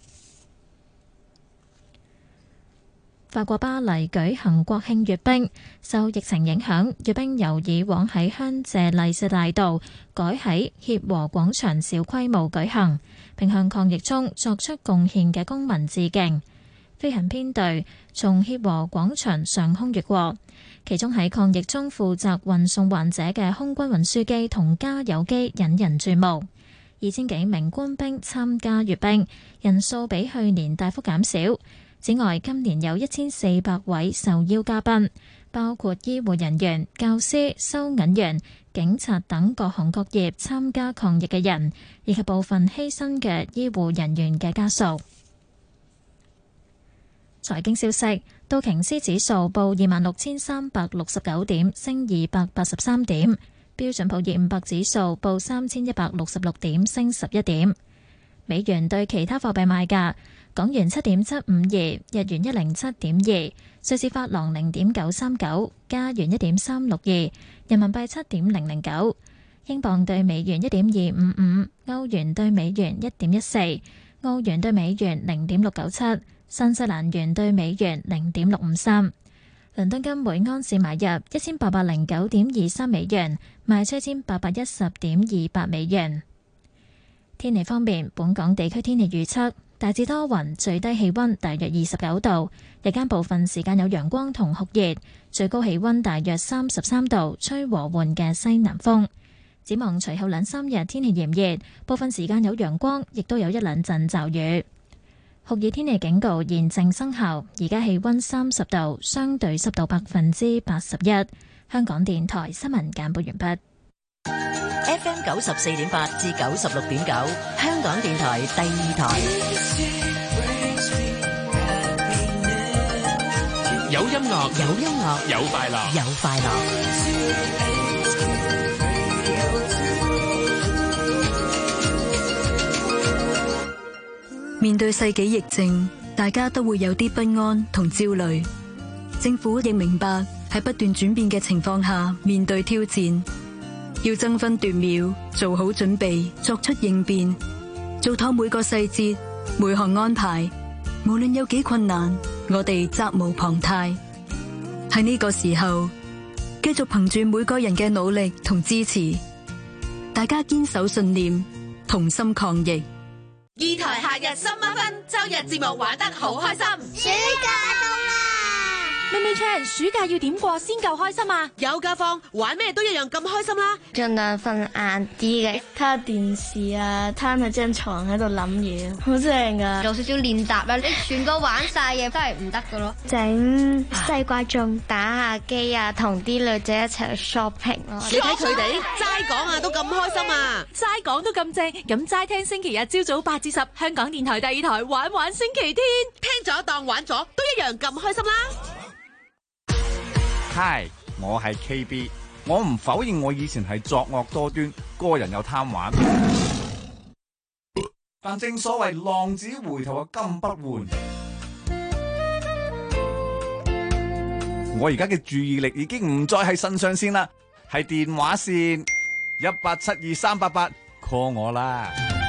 法國巴黎舉行國慶閱兵，受疫情影響，閱兵由以往喺香榭麗舍大道改喺協和廣場小規模舉行，並向抗疫中作出貢獻嘅公民致敬。飛行編隊從協和廣場上空越過，其中喺抗疫中負責運送患者嘅空軍運輸機同加油機引人注目。2000幾名官兵參加閱兵，人數比去年大幅減少。此外，今年有1400位受邀嘉賓，包括醫護人員、教師、收銀員、警察等各行各業參加抗疫嘅人，以及部分犧牲嘅醫護人員嘅家屬。財經消息，道瓊斯指數報26,369點，升283點；標準普爾500指數報3,166點，升11點。美元對其他貨幣賣價：港元7.752，日元107.2，瑞士法郎0.939，加元1.362，人民幣7.009，英鎊對美元1.255，歐元對美元1.14，澳元對美元0.697，新西蘭元對美元0.653。倫敦金每安士買入1809.23美元，賣出1810.28美元。天氣方面，本港地區天氣預測大致多雲，最低氣溫大約29度，日間部分時間有陽光同酷熱，最高氣溫大約33度，吹和緩嘅西南風。展望隨後2-3日天氣炎熱，部分時間有陽光，亦都有一兩陣驟雨。酷熱天氣警告現正生效，而家氣溫30度，相對濕度81%。香港電台新聞簡報完畢。 FM 94.8至96.9，香港電台第二台。 有音樂， 有音樂， 有快樂， 有快樂。 面對世紀疫症，大家都會有啲不安同焦慮。政府亦明白喺不斷轉變嘅情況下面對挑戰，要爭分奪秒做好準備，作出應變，做妥每個細節，每項安排。無論有幾困難，我哋責無旁貸。喺呢個時候，繼續憑住每個人嘅努力同支持，大家堅守信念，同心抗疫。 二台夏日心繽紛，周日節目玩得好開心。暑假到啦！ 咪咪 Chan， 暑假要點過先夠開心啊？ 有假放，玩咩都一樣咁開心啦。 盡量瞓晏啲嘅，睇下電視啊，攤喺張床喺度諗嘢，好正噶。 做少少練習啦，你全個玩晒嘢都係唔得噶咯。 整西瓜盅，打下機啊，同啲女仔一齊去 shopping 咯。 你睇佢哋齋講啊，都咁開心啊！ 齋講都咁正，咁齋聽星期日朝早8至10，香港電台第二台玩玩星期天， 聽咗當玩咗，都一樣咁開心啦。 Hi， 我係 KB， 我唔否認我以前係作惡多端，個人又貪玩，但正所謂浪子回頭金不換。我而家嘅注意力已經唔再係腎上腺啦，係電話線1872388 call 我啦。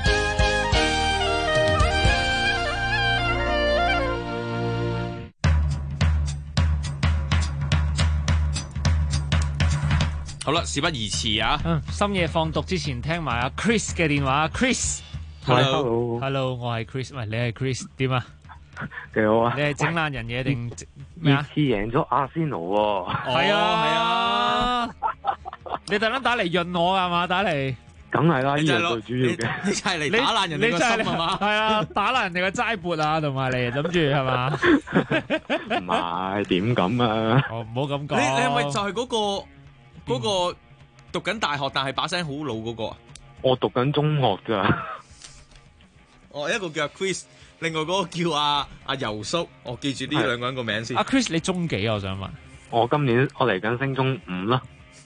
好啦，事不宜遲啊！ 深夜放毒之前聽埋阿 Chris 嘅電話。Chris，Hello，我係 Chris， 喂，你係 Chris 點啊？ 幾好啊！ 你係整爛人嘢定咩啊？ 熱刺贏咗阿仙奴喎！ 係啊！你特登打嚟潤我係嘛？打嚟， 梗係啦，呢樣最主要嘅。 你就係嚟打爛人哋個心係嘛？ 係啊，打爛人哋個齋缽啊，同埋嚟諗住係嘛？ 唔係點咁啊？ 哦，唔好咁講。 你係咪就係嗰個讀緊大學但係把聲好老嗰個啊？ 我讀緊中學咋。 哦，一個叫 Chris， 另外嗰個叫阿游叔，我記住呢兩個人個名先。 阿 Chris 你中幾啊？我想問。 我今年我嚟緊升中5啦。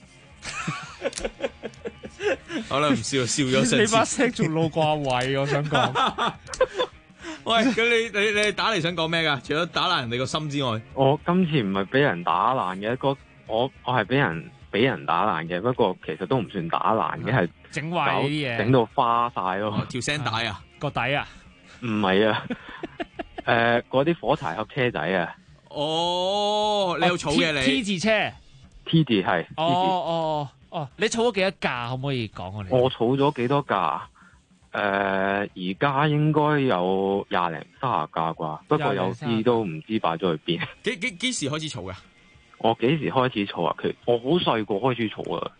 好啦，唔笑咗聲。 你把聲仲老過阿偉，我想講。 喂，咁你打嚟想講咩噶？除咗打爛人哋個心之外， 我今次唔係俾人打爛嘅，我係俾人打爛嘅，不過其實都唔算打爛嘅，係整壞啲嘢， 整到花晒咯。 條聲帶啊， 個底啊， 唔係啊，嗰啲火柴盒車仔啊。 哦，你有儲嘅你 T 字車 ，T 字係。 哦，你儲咗幾多架？可唔可以講我哋？ 我儲咗幾多架？而家應該有20零30架啩，不過有啲都唔知擺咗去邊。 幾時開始儲噶？ 我幾時開始儲啊？我好細個開始儲啊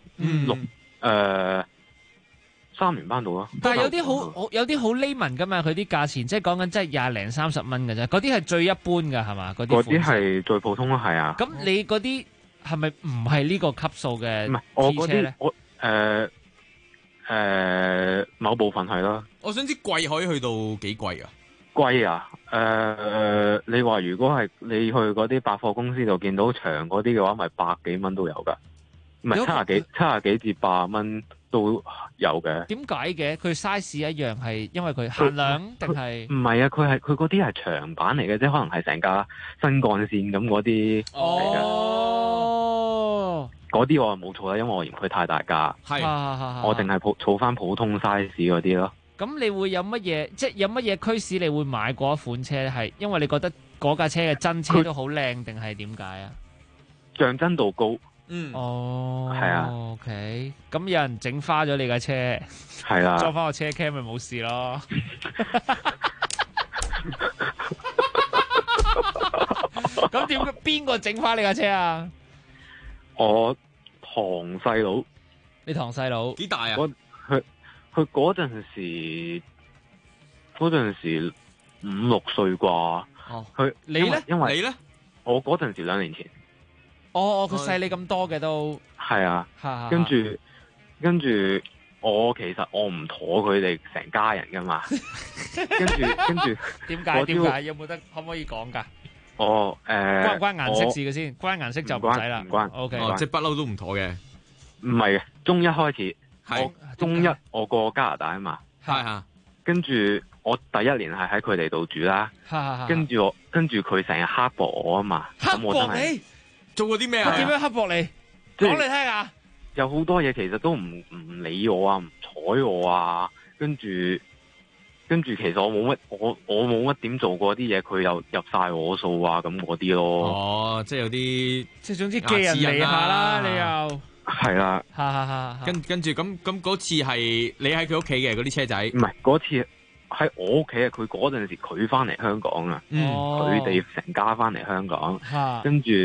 ，3年班度啦。 但係有啲好 layman 噶嘛，佢啲價錢即係講緊真係20零30蚊嘅啫，嗰啲係最一般噶係嘛？嗰啲係最普通咯，係啊。 咁你嗰啲係咪唔係呢個級數嘅？唔係我嗰啲某部分係啦。 我想知貴可以去到幾貴啊？ 貴啊！你話如果係你去嗰啲百貨公司度見到長嗰啲嘅話，咪100幾蚊都有噶，唔係70幾至80蚊都有嘅。點解嘅？佢 size 一樣係因為佢限量定係？ 唔係啊，佢嗰啲係長版嚟嘅，即係可能係成架新幹線咁嗰啲嚟嘅。哦，嗰啲我冇儲啦，因為我嫌佢太大架。係，我淨係儲翻普通 size 嗰啲咯。 咁你會有乜嘢？即係有乜嘢驅使你會買嗰一款車？係因為你覺得嗰架車嘅真車都好靚，定係點解啊？ 像真度高。 哦， 係啊。 OK， 咁有人整花咗你架車， 係啦， 裝翻個車 cam 咪冇事咯。咁點？邊個整花你架車啊？ 我堂細佬。 你堂細佬幾大啊？ 佢嗰陣時5、6歲啩。哦，佢你咧？因為你咧？我嗰陣時2年前。 哦，佢細你咁多嘅都。 係啊。跟住我其實我唔妥佢哋成家人噶嘛。跟住點解？有冇得可唔可以講㗎？ 關唔關顏色事嘅先？關顏色就唔使啦。 唔關。 O K， 即係不嬲都唔妥嘅。 唔係嘅，中一開始。中一我過加拿大啊嘛，跟住我第1年係喺佢哋度住啦，跟住佢成日刻薄我啊嘛， 刻薄你做過啲咩啊？ 點樣刻薄你？講嚟聽下。 有好多嘢其實都唔理我啊，唔睬我啊，跟住其實我冇乜點做過啲嘢，佢又入晒我數啊咁嗰啲咯。 哦，即係有啲即係總之寄人籬下啦，你又。 係啦， 跟住咁嗰次係你喺佢屋企嘅嗰啲車仔， 唔係嗰次喺我屋企啊！佢嗰陣時佢翻嚟香港啊，佢哋成家翻嚟香港，跟住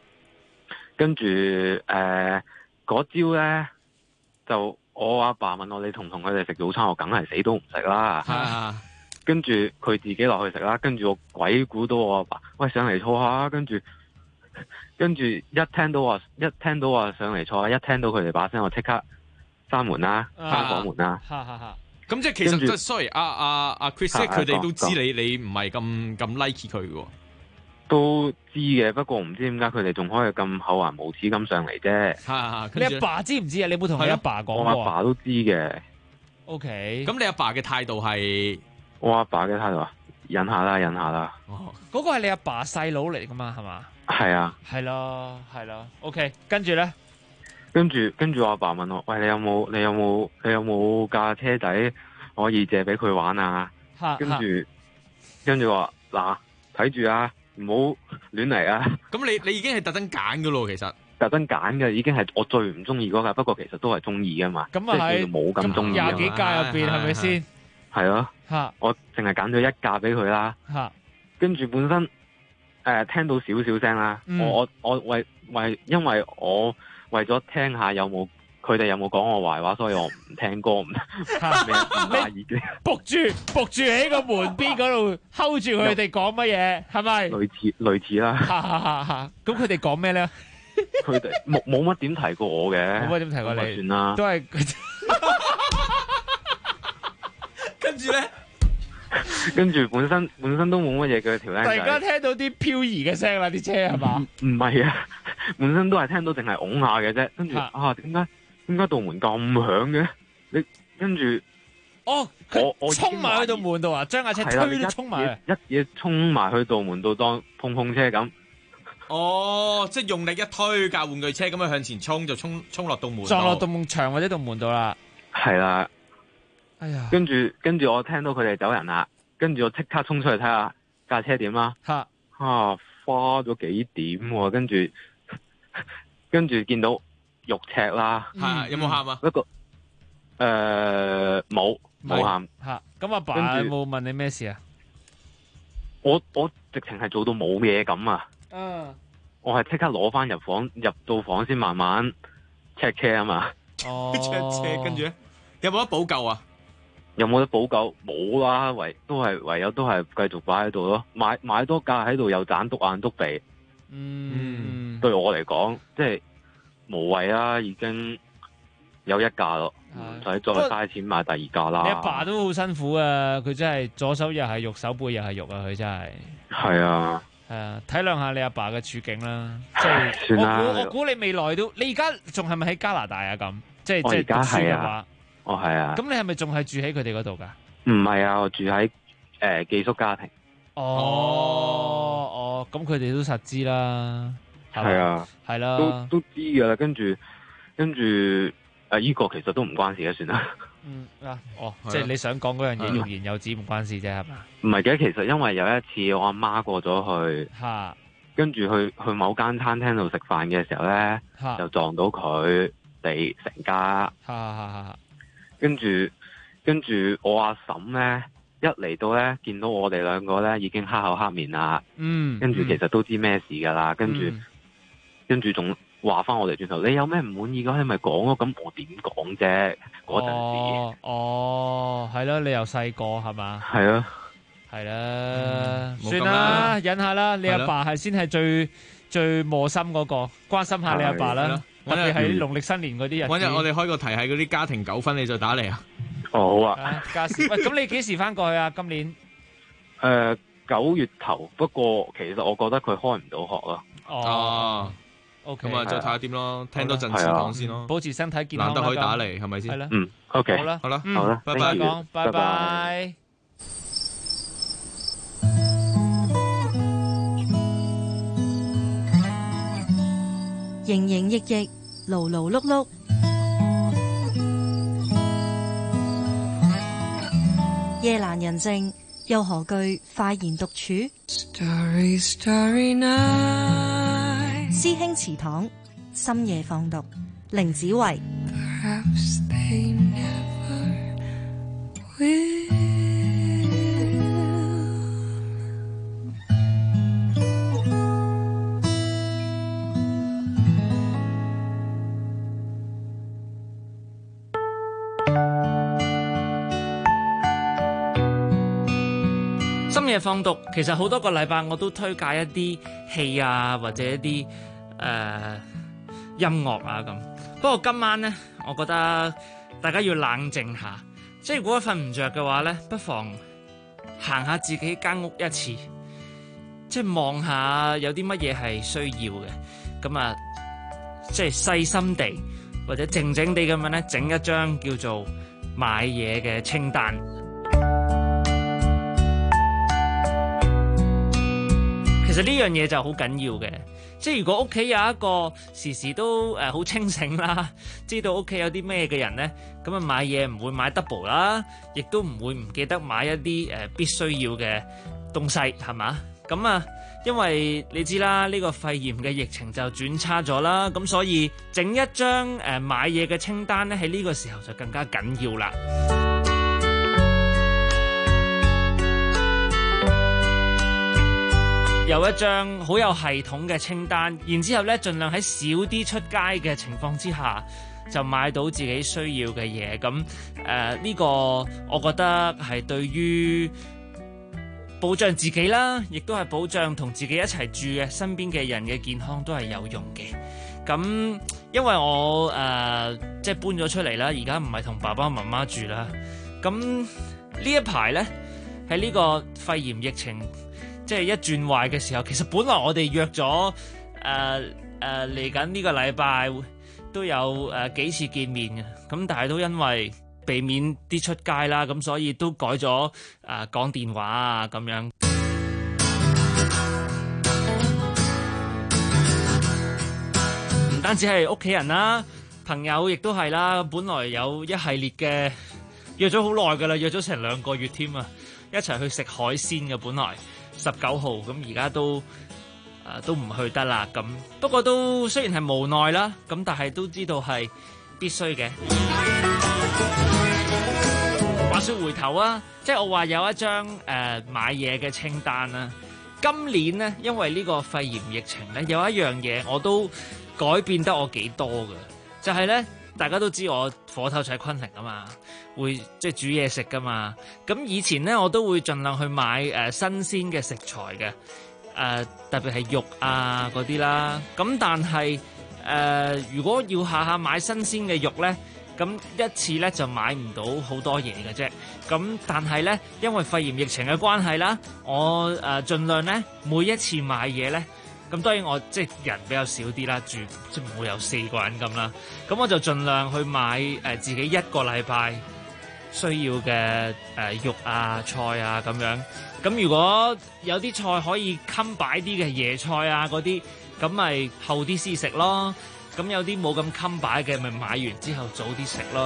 嗰朝咧就我阿爸問我你同唔同佢哋食早餐，我梗係死都唔食啦。跟住佢自己落去食啦，跟住我鬼估到我阿爸，喂上嚟坐下，跟住一聽到話上嚟坐，一聽到佢哋把聲，我即刻閂門啦，閂房門啦。 咁即係其實 sorry，阿 Chris 佢哋都知你唔係咁 like 佢嘅。 都知嘅，不過唔知點解佢哋仲可以咁厚顏無恥咁上嚟啫。 你阿爸知唔知啊？你冇同你阿爸講過？ 我阿爸都知嘅。 OK，咁你阿爸嘅態度係？ 我阿爸嘅態度啊，忍下啦。 嗰個係你阿爸細佬嚟噶嘛？係嘛？ 係啊， 係咯，OK， 跟住咧， 跟住我阿爸問我，喂，你有冇架車仔可以借俾佢玩啊？跟住話嗱，睇住啊，唔好亂嚟啊！ 咁你已經係特登揀噶咯，其實特登揀嘅已經係我最唔中意嗰架，不過其實都係中意噶嘛， 咁啊係冇咁中意 20幾架入邊係咪先？ 係咯，我淨係揀咗1架俾佢啦，跟住本身。聽到少少聲啦，我因為我為咗聽下佢哋有冇講我壞話，所以我唔聽歌，唔介意嘅。 仆住喺個門邊嗰度 hold 住佢哋講乜嘢，係咪？ 類似啦。 咁佢哋講咩咧？ 佢哋冇乜點提過我嘅， 冇乜點提過你， 算啦。 都係。 跟住咧。 跟住本身都冇乜嘢嘅條僆仔。 突然間聽到啲漂移嘅聲啦，啲車係嘛？ 唔係啊，本身都係聽到淨係拱下嘅啫。跟住點解道門咁響嘅？你跟住佢衝埋去道門度啊，將架車推都衝埋去， 一嘢衝埋去道門度當碰車咁。 哦，即係用力一推架玩具車咁樣向前衝，就衝落道門， 撞落道門牆或者道門度啦。 係啦。 哎呀！ 跟住我聽到佢哋走人啦，跟住我即刻衝出去睇下架車點啦。花咗幾點喎？跟住見到肉赤啦。 有冇喊啊？ 不過冇喊。 咁阿爸有冇問你咩事啊？ 我直情係做到冇嘢咁啊！我係即刻攞翻入到房先慢慢 check 車啊嘛。 check 車，跟住咧有冇得補救啊？ 有冇得補救？冇啦，唯有都係繼續擺喺度咯。買多架喺度又盞篤眼篤鼻。對我嚟講，即係無謂啦，已經有一架咯，唔使再嘥錢買第二架啦。 你阿爸都好辛苦啊！佢真係左手又係肉，手背又係肉啊！佢真係。 係啊。 體諒下你阿爸嘅處境啦。即係算啦。我估你未來都，你而家仲係咪喺加拿大啊？咁即係讀書嘅話。 我係啊。 咁你係咪仲係住喺佢哋嗰度噶？ 唔係啊，我住喺寄宿家庭。 咁佢哋都實知啦。 係啊。係啦。都知噶啦，跟住依個其實都唔關事嘅，算啦。 即係你想講嗰樣嘢，欲言又止，唔關事啫，係嘛？ 唔係嘅，其實因為有一次我阿媽過咗去，跟住去某間餐廳度食飯嘅時候咧，就撞到佢哋成家。跟住我阿嬸咧一嚟到咧，見到我哋兩個咧已經黑口黑面啦。跟住其實都知咩事噶啦，跟住仲話翻我哋轉頭，你有咩唔滿意嘅，你咪講咯。咁我點講啫？嗰陣時， 係咯，你又細個係嘛？ 係啊， 係啦，算啦，忍下啦。你阿爸係先係最磨心嗰個，關心下你阿爸啦。特別係農曆新年嗰啲日子。 搵日我哋開個題係嗰啲家庭糾紛，你就打嚟啊。 好啊。 喂，咁你幾時翻過去啊？今年 9月頭，不過其實我覺得佢開唔到學啦。 OK， 咁啊，再睇下點咯，聽多陣先講先咯。 保持身體健康， 難得可以打嚟，係咪先？ 係啦。 OK， 好啦， 好啦， 拜拜，講，拜拜。 營營役役，勞勞碌碌，夜闌人靜，又何懼快言獨處？Starry night，師兄祠堂，深夜放毒，凌子維。 深夜放毒，其實好多個禮拜我都推介一啲戲啊，或者一啲音樂啊咁。不過今晚呢，我覺得大家要冷靜下，即係如果瞓唔着嘅話呢，不妨行下自己間屋一次，即係望下有啲乜嘢係需要嘅，咁啊，即係細心地或者靜靜地咁樣呢，整一張叫做買嘢嘅清單。其實呢樣嘢就好緊要嘅，即係如果屋企有一個時時都好清醒啦，知道屋企有啲咩嘅人呢，咁啊買嘢唔會買 double 啦，亦都唔會唔記得買一啲必須要嘅東西，係嘛？咁啊，因為你知啦，呢個肺炎嘅疫情就轉差咗啦，咁所以整一張買嘢嘅清單呢，喺呢個時候就更加緊要啦。有一張好有系統嘅清單，然之後咧，盡量喺少啲出街嘅情況之下，就買到自己需要嘅嘢。咁呢個我覺得係對於保障自己啦，亦都係保障同自己一齊住嘅身邊嘅人嘅健康都係有用嘅。咁因為我即係搬咗出嚟啦，而家唔係同爸爸媽媽住啦。咁呢一排呢， 喺呢個肺炎疫情即係一轉壞嘅時候，其實本來我哋約咗嚟緊呢個禮拜都有幾次見面嘅，咁但係都因為避免啲出街啦，咁所以都改咗講電話啊咁樣。唔單止係屋企人啦，朋友亦都係啦。本來有一系列嘅約咗好耐㗎啦，約咗成2個月添啊，一齊去食海鮮嘅。本來19號咁，而家都唔去得啦。咁不過都雖然係無奈啦，咁但係都知道係必須嘅。話說回頭啊，即係我話有一張買嘢嘅清單啊。今年呢，因為呢個肺炎疫情呢，有一樣嘢我都改變得我幾多嘅，就係呢，大家都知我火頭仔昆凌啊嘛，會即係煮嘢食噶嘛。咁以前呢，我都會盡量去買新鮮嘅食材嘅，特別係肉啊嗰啲啦。咁但係如果要下下買新鮮嘅肉呢，咁一次呢就買唔到好多嘢嘅啫。咁但係呢，因為肺炎疫情嘅關係啦，我盡量呢每一次買嘢呢。咁當然我即係人比較少啲啦，住即係唔會有4個人咁啦。咁我就盡量去買自己1個禮拜需要嘅肉啊、菜啊咁樣。咁如果有啲菜可以襟擺啲嘅椰菜啊嗰啲，咁咪後啲先食咯。咁有啲冇咁襟擺嘅，咪買完之後早啲食咯。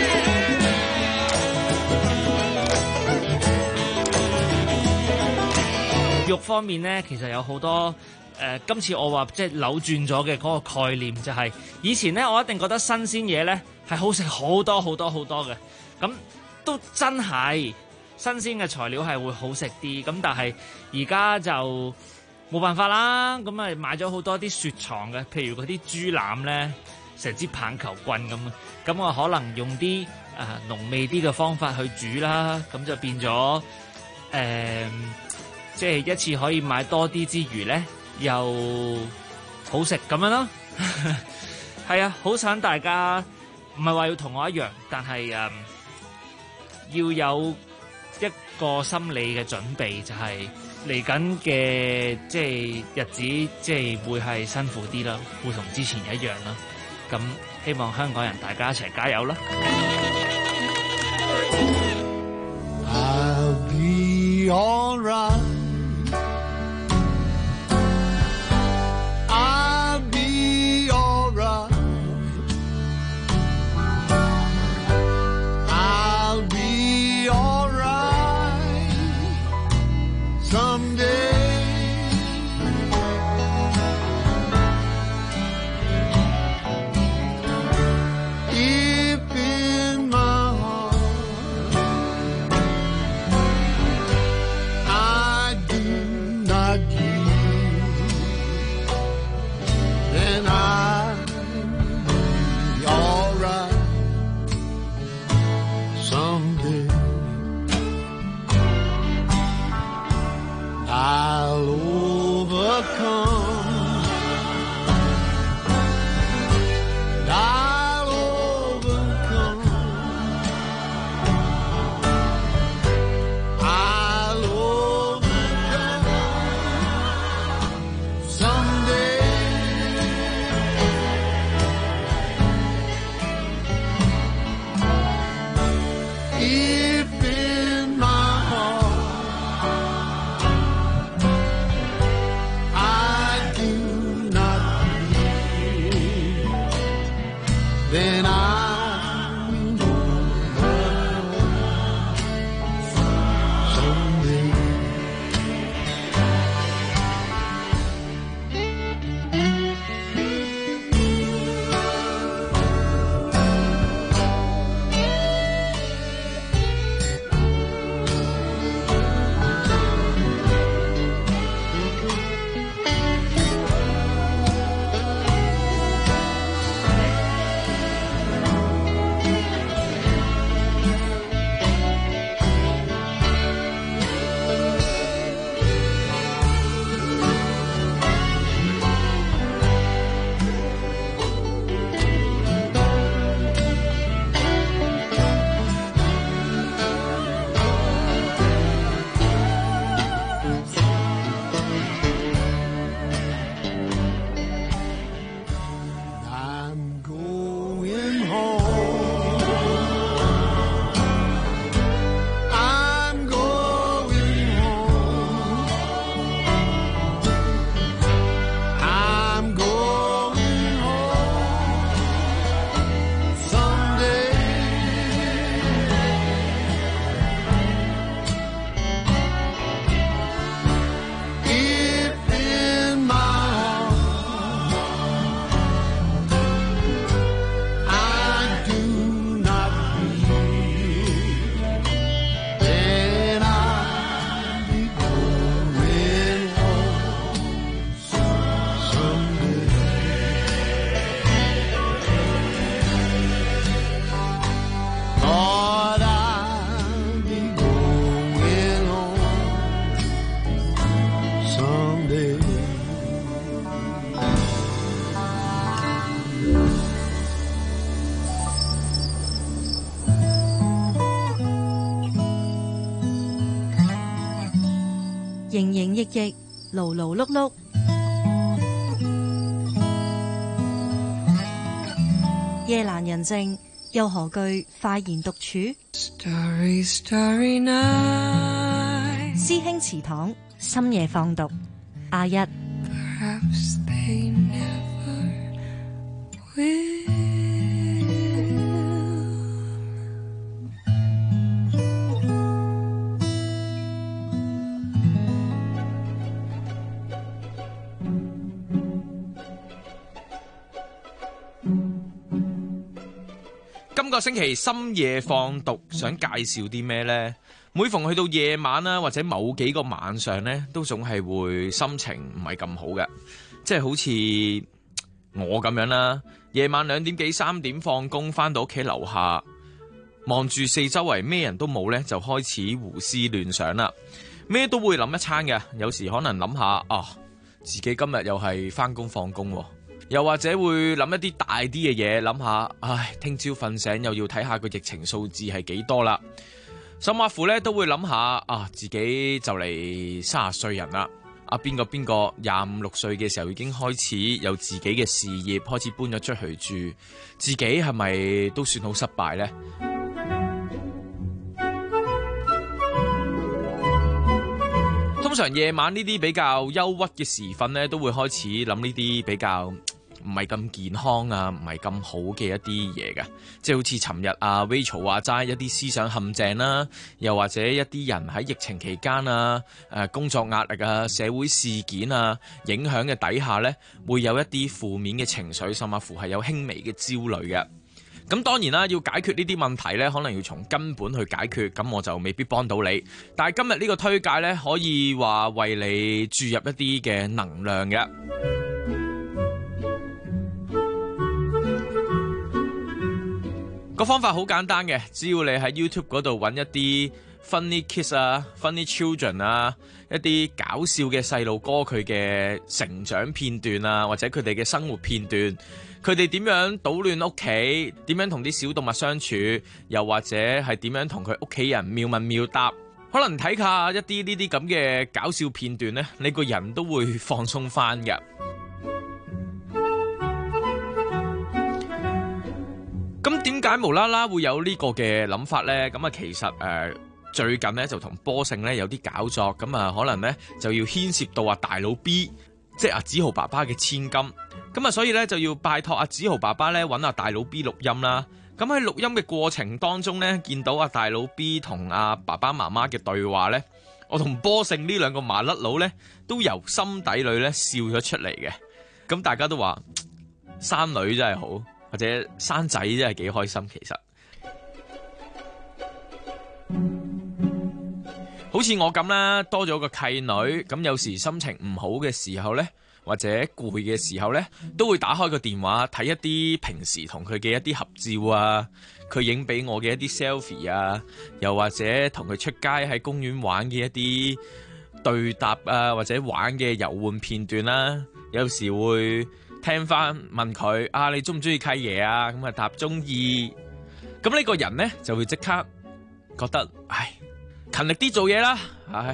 肉方面呢，其實有好多。今次我話即係扭轉咗嘅嗰個概念就係，以前呢，我一定覺得新鮮嘢呢係好食好多好多好多嘅，咁都真係新鮮嘅材料係會好食啲，咁但係而家就冇辦法啦，咁咪買咗好多啲雪藏嘅，譬如嗰啲豬腩呢，成支棒球棍咁我可能用啲濃味啲嘅方法去煮啦，咁就變咗即係一次可以買多啲之餘呢，又好食咁樣咯，係啊，好想大家唔係話要同我一樣，但係要有一個心理嘅準備，就係嚟緊嘅即係日子，即係會係辛苦啲啦，會同之前一樣啦。咁希望香港人大家一齊加油啦！I'll be all right. 營營役役，勞勞碌碌。夜闌人靜，又何懼快言獨處？ Starry, starry night. 師兄祠堂，深夜放毒。阿一。 Perhaps they never will. 今個星期深夜放毒，想介紹啲咩呢？每逢去到夜晚啦，或者某幾個晚上呢，都總係會心情唔係咁好嘅，即係好似我咁樣啦。夜晚2點幾3點放工，翻到屋企樓下，望住四周圍咩人都冇呢，就開始胡思亂想啦。咩都會諗一餐嘅，有時可能諗下自己今日又係翻工放工，又或者會諗一啲大啲嘅嘢，諗下聽朝瞓醒又要睇下個疫情數字係幾多啦。甚或乎咧都會諗下自己就嚟30歲人啦。邊個25、26歲嘅時候已經開始有自己嘅事業，開始搬咗出去住，自己係咪都算好失敗呢？通常夜晚呢啲比較憂鬱嘅時分呢，都會開始諗呢啲比較唔係咁健康唔係咁好嘅一啲嘢嘅，即係好似尋日Rachel 話齋一啲思想陷阱啦，又或者一啲人喺疫情期間工作壓力社會事件影響嘅底下呢，會有一啲負面嘅情緒，甚至乎係有輕微嘅焦慮嘅。咁當然啦，要解決呢啲問題呢，可能要從根本去解決，咁我就未必幫到你。但係今日呢個推介呢，可以話為你注入一啲嘅能量嘅。個方法好簡單嘅，只要你喺 YouTube 嗰度揾一啲 Funny Kids、Funny Children 一啲搞笑嘅細路哥佢嘅成長片段或者佢哋嘅生活片段，佢哋點樣搗亂屋企，點樣同啲小動物相處，又或者係點樣同佢屋企人妙問妙答，可能睇下一啲呢啲咁嘅搞笑片段呢，你個人都會放鬆翻嘅。咁點解無啦啦會有呢個嘅諗法呢？咁其實最近呢就同波勝呢有啲搞作，咁可能呢就要牽涉到大佬 B， 即係子豪爸爸嘅千金，咁所以呢就要拜託子豪爸爸呢揾大佬 B 錄音啦。咁喺錄音嘅過程當中呢，見到大佬 B 同爸爸媽媽嘅對話呢，我同波勝呢兩個麻甩佬呢都由心底裏呢笑咗出嚟嘅。咁大家都話生女真係好，或者生仔真係幾開心。其實好似我咁啦，多咗個契女，咁有時心情唔好嘅時候呢，或者攰嘅時候呢，都會打開個電話睇一啲平時同佢嘅一啲合照佢影俾我嘅一啲 selfie 又或者同佢出街喺公園玩嘅一啲對答或者玩嘅遊玩片段啦，有時會聽翻問佢你中唔中意契爺咁答中意，咁呢個人呢就會即刻覺得勤力啲做嘢啦，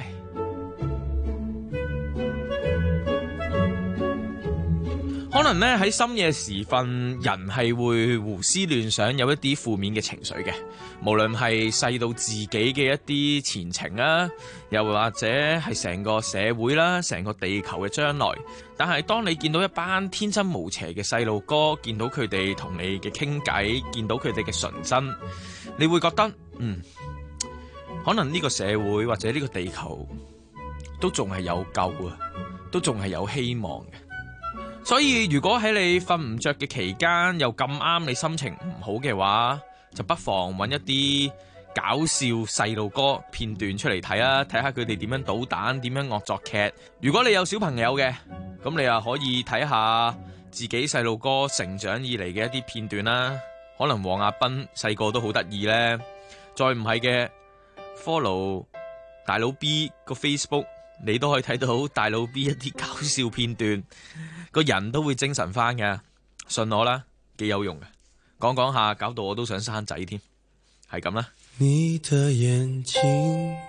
可能呢喺深夜時分，人係會胡思亂想，有一啲負面嘅情緒嘅，無論係細到自己嘅一啲前程又或者係成個社會啦，成個地球嘅將來。但係當你見到一班天真無邪嘅細路哥，見到佢哋同你嘅傾偈，見到佢哋嘅純真，你會覺得可能呢個社會或者呢個地球都仲係有救都仲係有希望嘅。所以如果喺你瞓唔着嘅期間，又咁啱你心情唔好嘅話，就不妨揾一啲搞笑細路哥片段出嚟睇睇下佢哋點樣搗蛋，點樣惡作劇。如果你有小朋友嘅，咁你又可以睇下自己細路哥成長以嚟嘅一啲片段啦。可能黃亞斌細個都好得意呢。再唔係嘅 follow 大佬 B 個 Facebook， 你都可以睇到大佬 B 一啲搞笑片段，個人都會精神翻嘅。信我啦，幾有用嘅。講講下，搞到我都想生仔添，係咁啦。 你的眼睛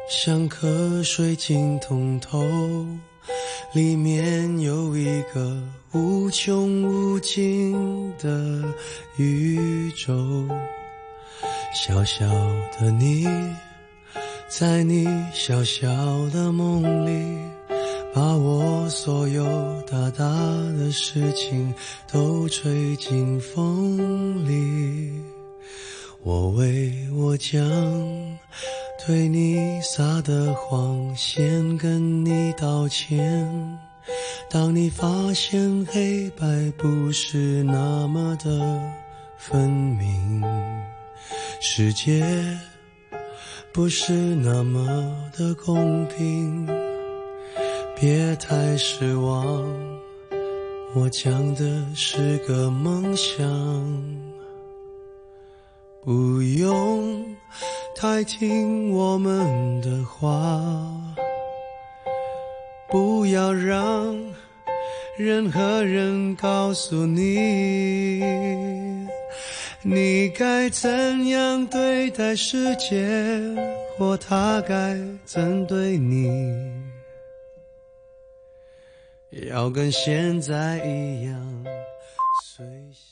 像颗水晶通透，里面有一个无穷无尽的宇宙。小小的你，在你小小的梦里，把我所有大大的事情都吹进风里。我为我将对你撒的谎先跟你道歉。当你发现黑白不是那么的分明，世界不是那么的公平，别太失望，我讲的是个梦想。不用太听我们的话，不要让任何人告诉你，你该怎样对待世界，或他该怎对你，要跟现在一样随性。